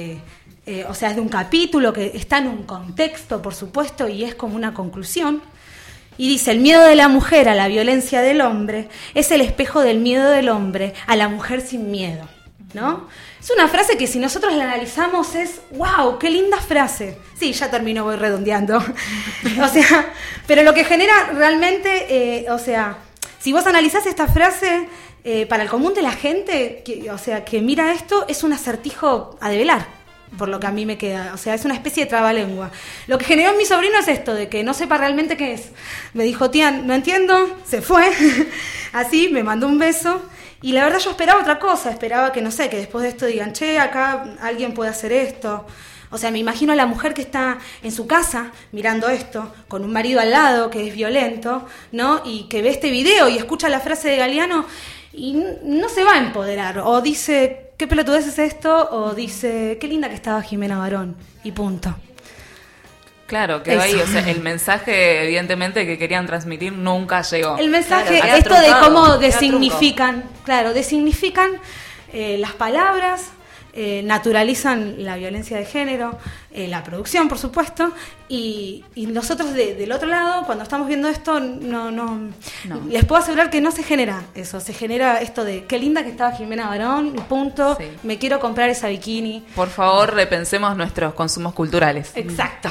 o sea, es de un capítulo que está en un contexto, por supuesto, y es como una conclusión. Y dice, el miedo de la mujer a la violencia del hombre es el espejo del miedo del hombre a la mujer sin miedo, ¿no? Es una frase que si nosotros la analizamos es, wow, qué linda frase. Sí, ya termino, voy redondeando. O sea, pero lo que genera realmente, o sea, si vos analizás esta frase, para el común de la gente, o sea, que mira esto, es un acertijo a develar, por lo que a mí me queda. O sea, es una especie de trabalengua. Lo que generó en mi sobrino es esto, de que no sepa realmente qué es. Me dijo, tía, no entiendo, se fue. Así, me mandó un beso. Y la verdad yo esperaba otra cosa, esperaba que, no sé, que después de esto digan, che, acá alguien puede hacer esto. O sea, me imagino a la mujer que está en su casa mirando esto, con un marido al lado que es violento, ¿no? Y que ve este video y escucha la frase de Galeano y no se va a empoderar. O dice, ¿qué pelotudez es esto? O dice, qué linda que estaba Jimena Barón. Y punto. Claro, que ahí, o sea, el mensaje, evidentemente, que querían transmitir nunca llegó. El mensaje, claro, esto de cómo designifican, designifican las palabras, naturalizan la violencia de género, la producción, por supuesto, y nosotros del otro lado, cuando estamos viendo esto, no. Les puedo asegurar que no se genera eso, se genera esto de qué linda que estaba Jimena Barón, punto, sí. Me quiero comprar esa bikini. Por favor, repensemos nuestros consumos culturales. Exacto.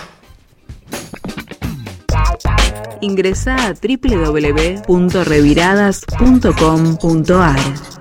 Ingresá a www.reviradas.com.ar.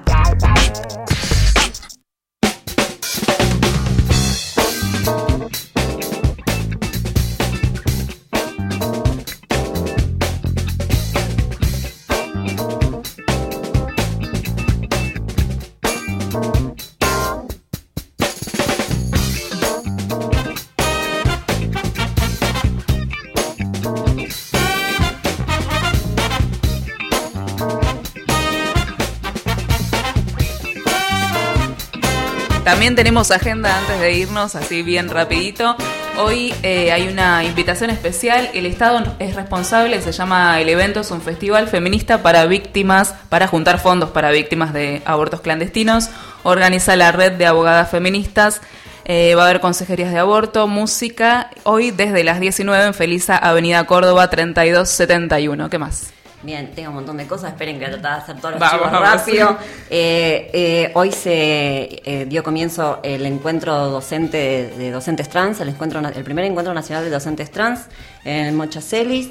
También tenemos agenda antes de irnos, así bien rapidito. Hoy hay una invitación especial. El Estado es responsable, se llama el evento, es un festival feminista para víctimas, para juntar fondos para víctimas de abortos clandestinos. Organiza la red de abogadas feministas. Va a haber consejerías de aborto, música. Hoy desde las 19 en Felisa, Avenida Córdoba 3271. ¿Qué más? Bien, tengo un montón de cosas, esperen que voy a tratar de hacer todos los chivos rápido. Hoy se dio comienzo el encuentro docente de docentes trans, el primer encuentro nacional de docentes trans en Mochacelis.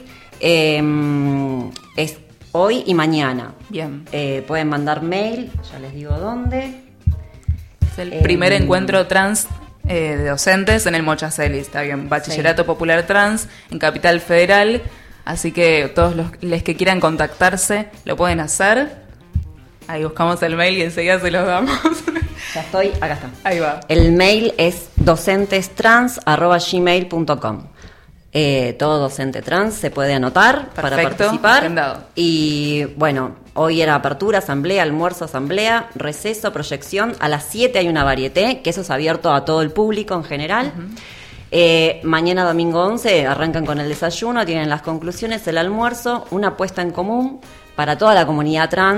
Es hoy y mañana. Bien. Pueden mandar mail, ya les digo dónde. Es el primer encuentro trans de docentes en el Mochacelis, está bien. Bachillerato Popular Trans en Capital Federal. Así que todos los que quieran contactarse lo pueden hacer. Ahí buscamos el mail y enseguida se los damos. Ya estoy, acá está. Ahí va. El mail es docentestrans@gmail.com. Todo docente trans se puede anotar. Perfecto, para participar. Agendado. Y bueno, hoy era apertura, asamblea, almuerzo, asamblea, receso, proyección. A las 7 hay una varieté, que eso es abierto a todo el público en general. Uh-huh. Mañana domingo 11 arrancan con el desayuno, tienen las conclusiones, el almuerzo, una apuesta en común para toda la comunidad trans,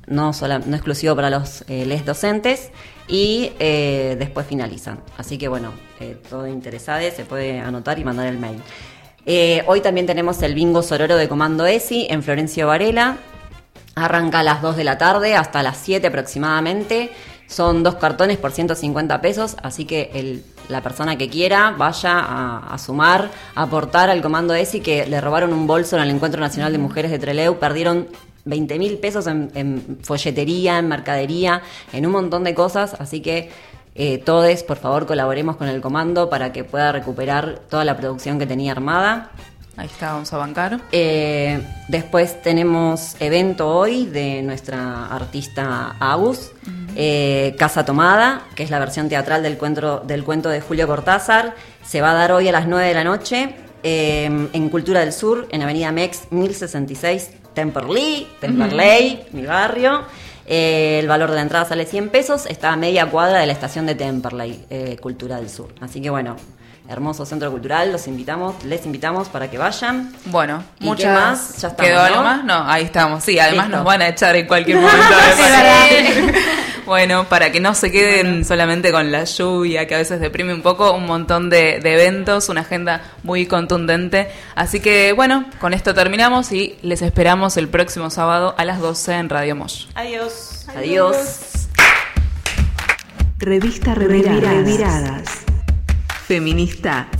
no exclusivo para los les docentes, y después finalizan. Así que bueno, todo interesado se puede anotar y mandar el mail. Hoy también tenemos el bingo sororo de Comando ESI en Florencio Varela. Arranca a las 2 de la tarde hasta las 7 aproximadamente. Son 2 cartones por 150 pesos, así que la persona que quiera vaya a sumar, a aportar al Comando ESI, que le robaron un bolso en el Encuentro Nacional de Mujeres de Trelew, perdieron 20.000 pesos en folletería, en mercadería, en un montón de cosas, así que todos, por favor, colaboremos con el Comando para que pueda recuperar toda la producción que tenía armada. Ahí está, vamos a bancar. Después tenemos evento hoy de nuestra artista Agus, Casa Tomada, que es la versión teatral del cuento de Julio Cortázar. Se va a dar hoy a las 9 de la noche en Cultura del Sur, en Avenida Mex 1066, Temperley, mi barrio. El valor de la entrada sale 100 pesos, está a media cuadra de la estación de Temperley, Cultura del Sur. Así que bueno, hermoso centro cultural, les invitamos para que vayan. Bueno, muchas más. Ya estamos, ¿quedó algo más? No, ahí estamos. Sí, además listo. Nos van a echar en cualquier momento. Bueno, para que no se queden solamente con la lluvia, que a veces deprime un poco, un montón de eventos, una agenda muy contundente. Así que bueno, con esto terminamos y les esperamos el próximo sábado a las 12 en Radio Mosh. Adiós. Adiós. Revista Reviradas. Feminista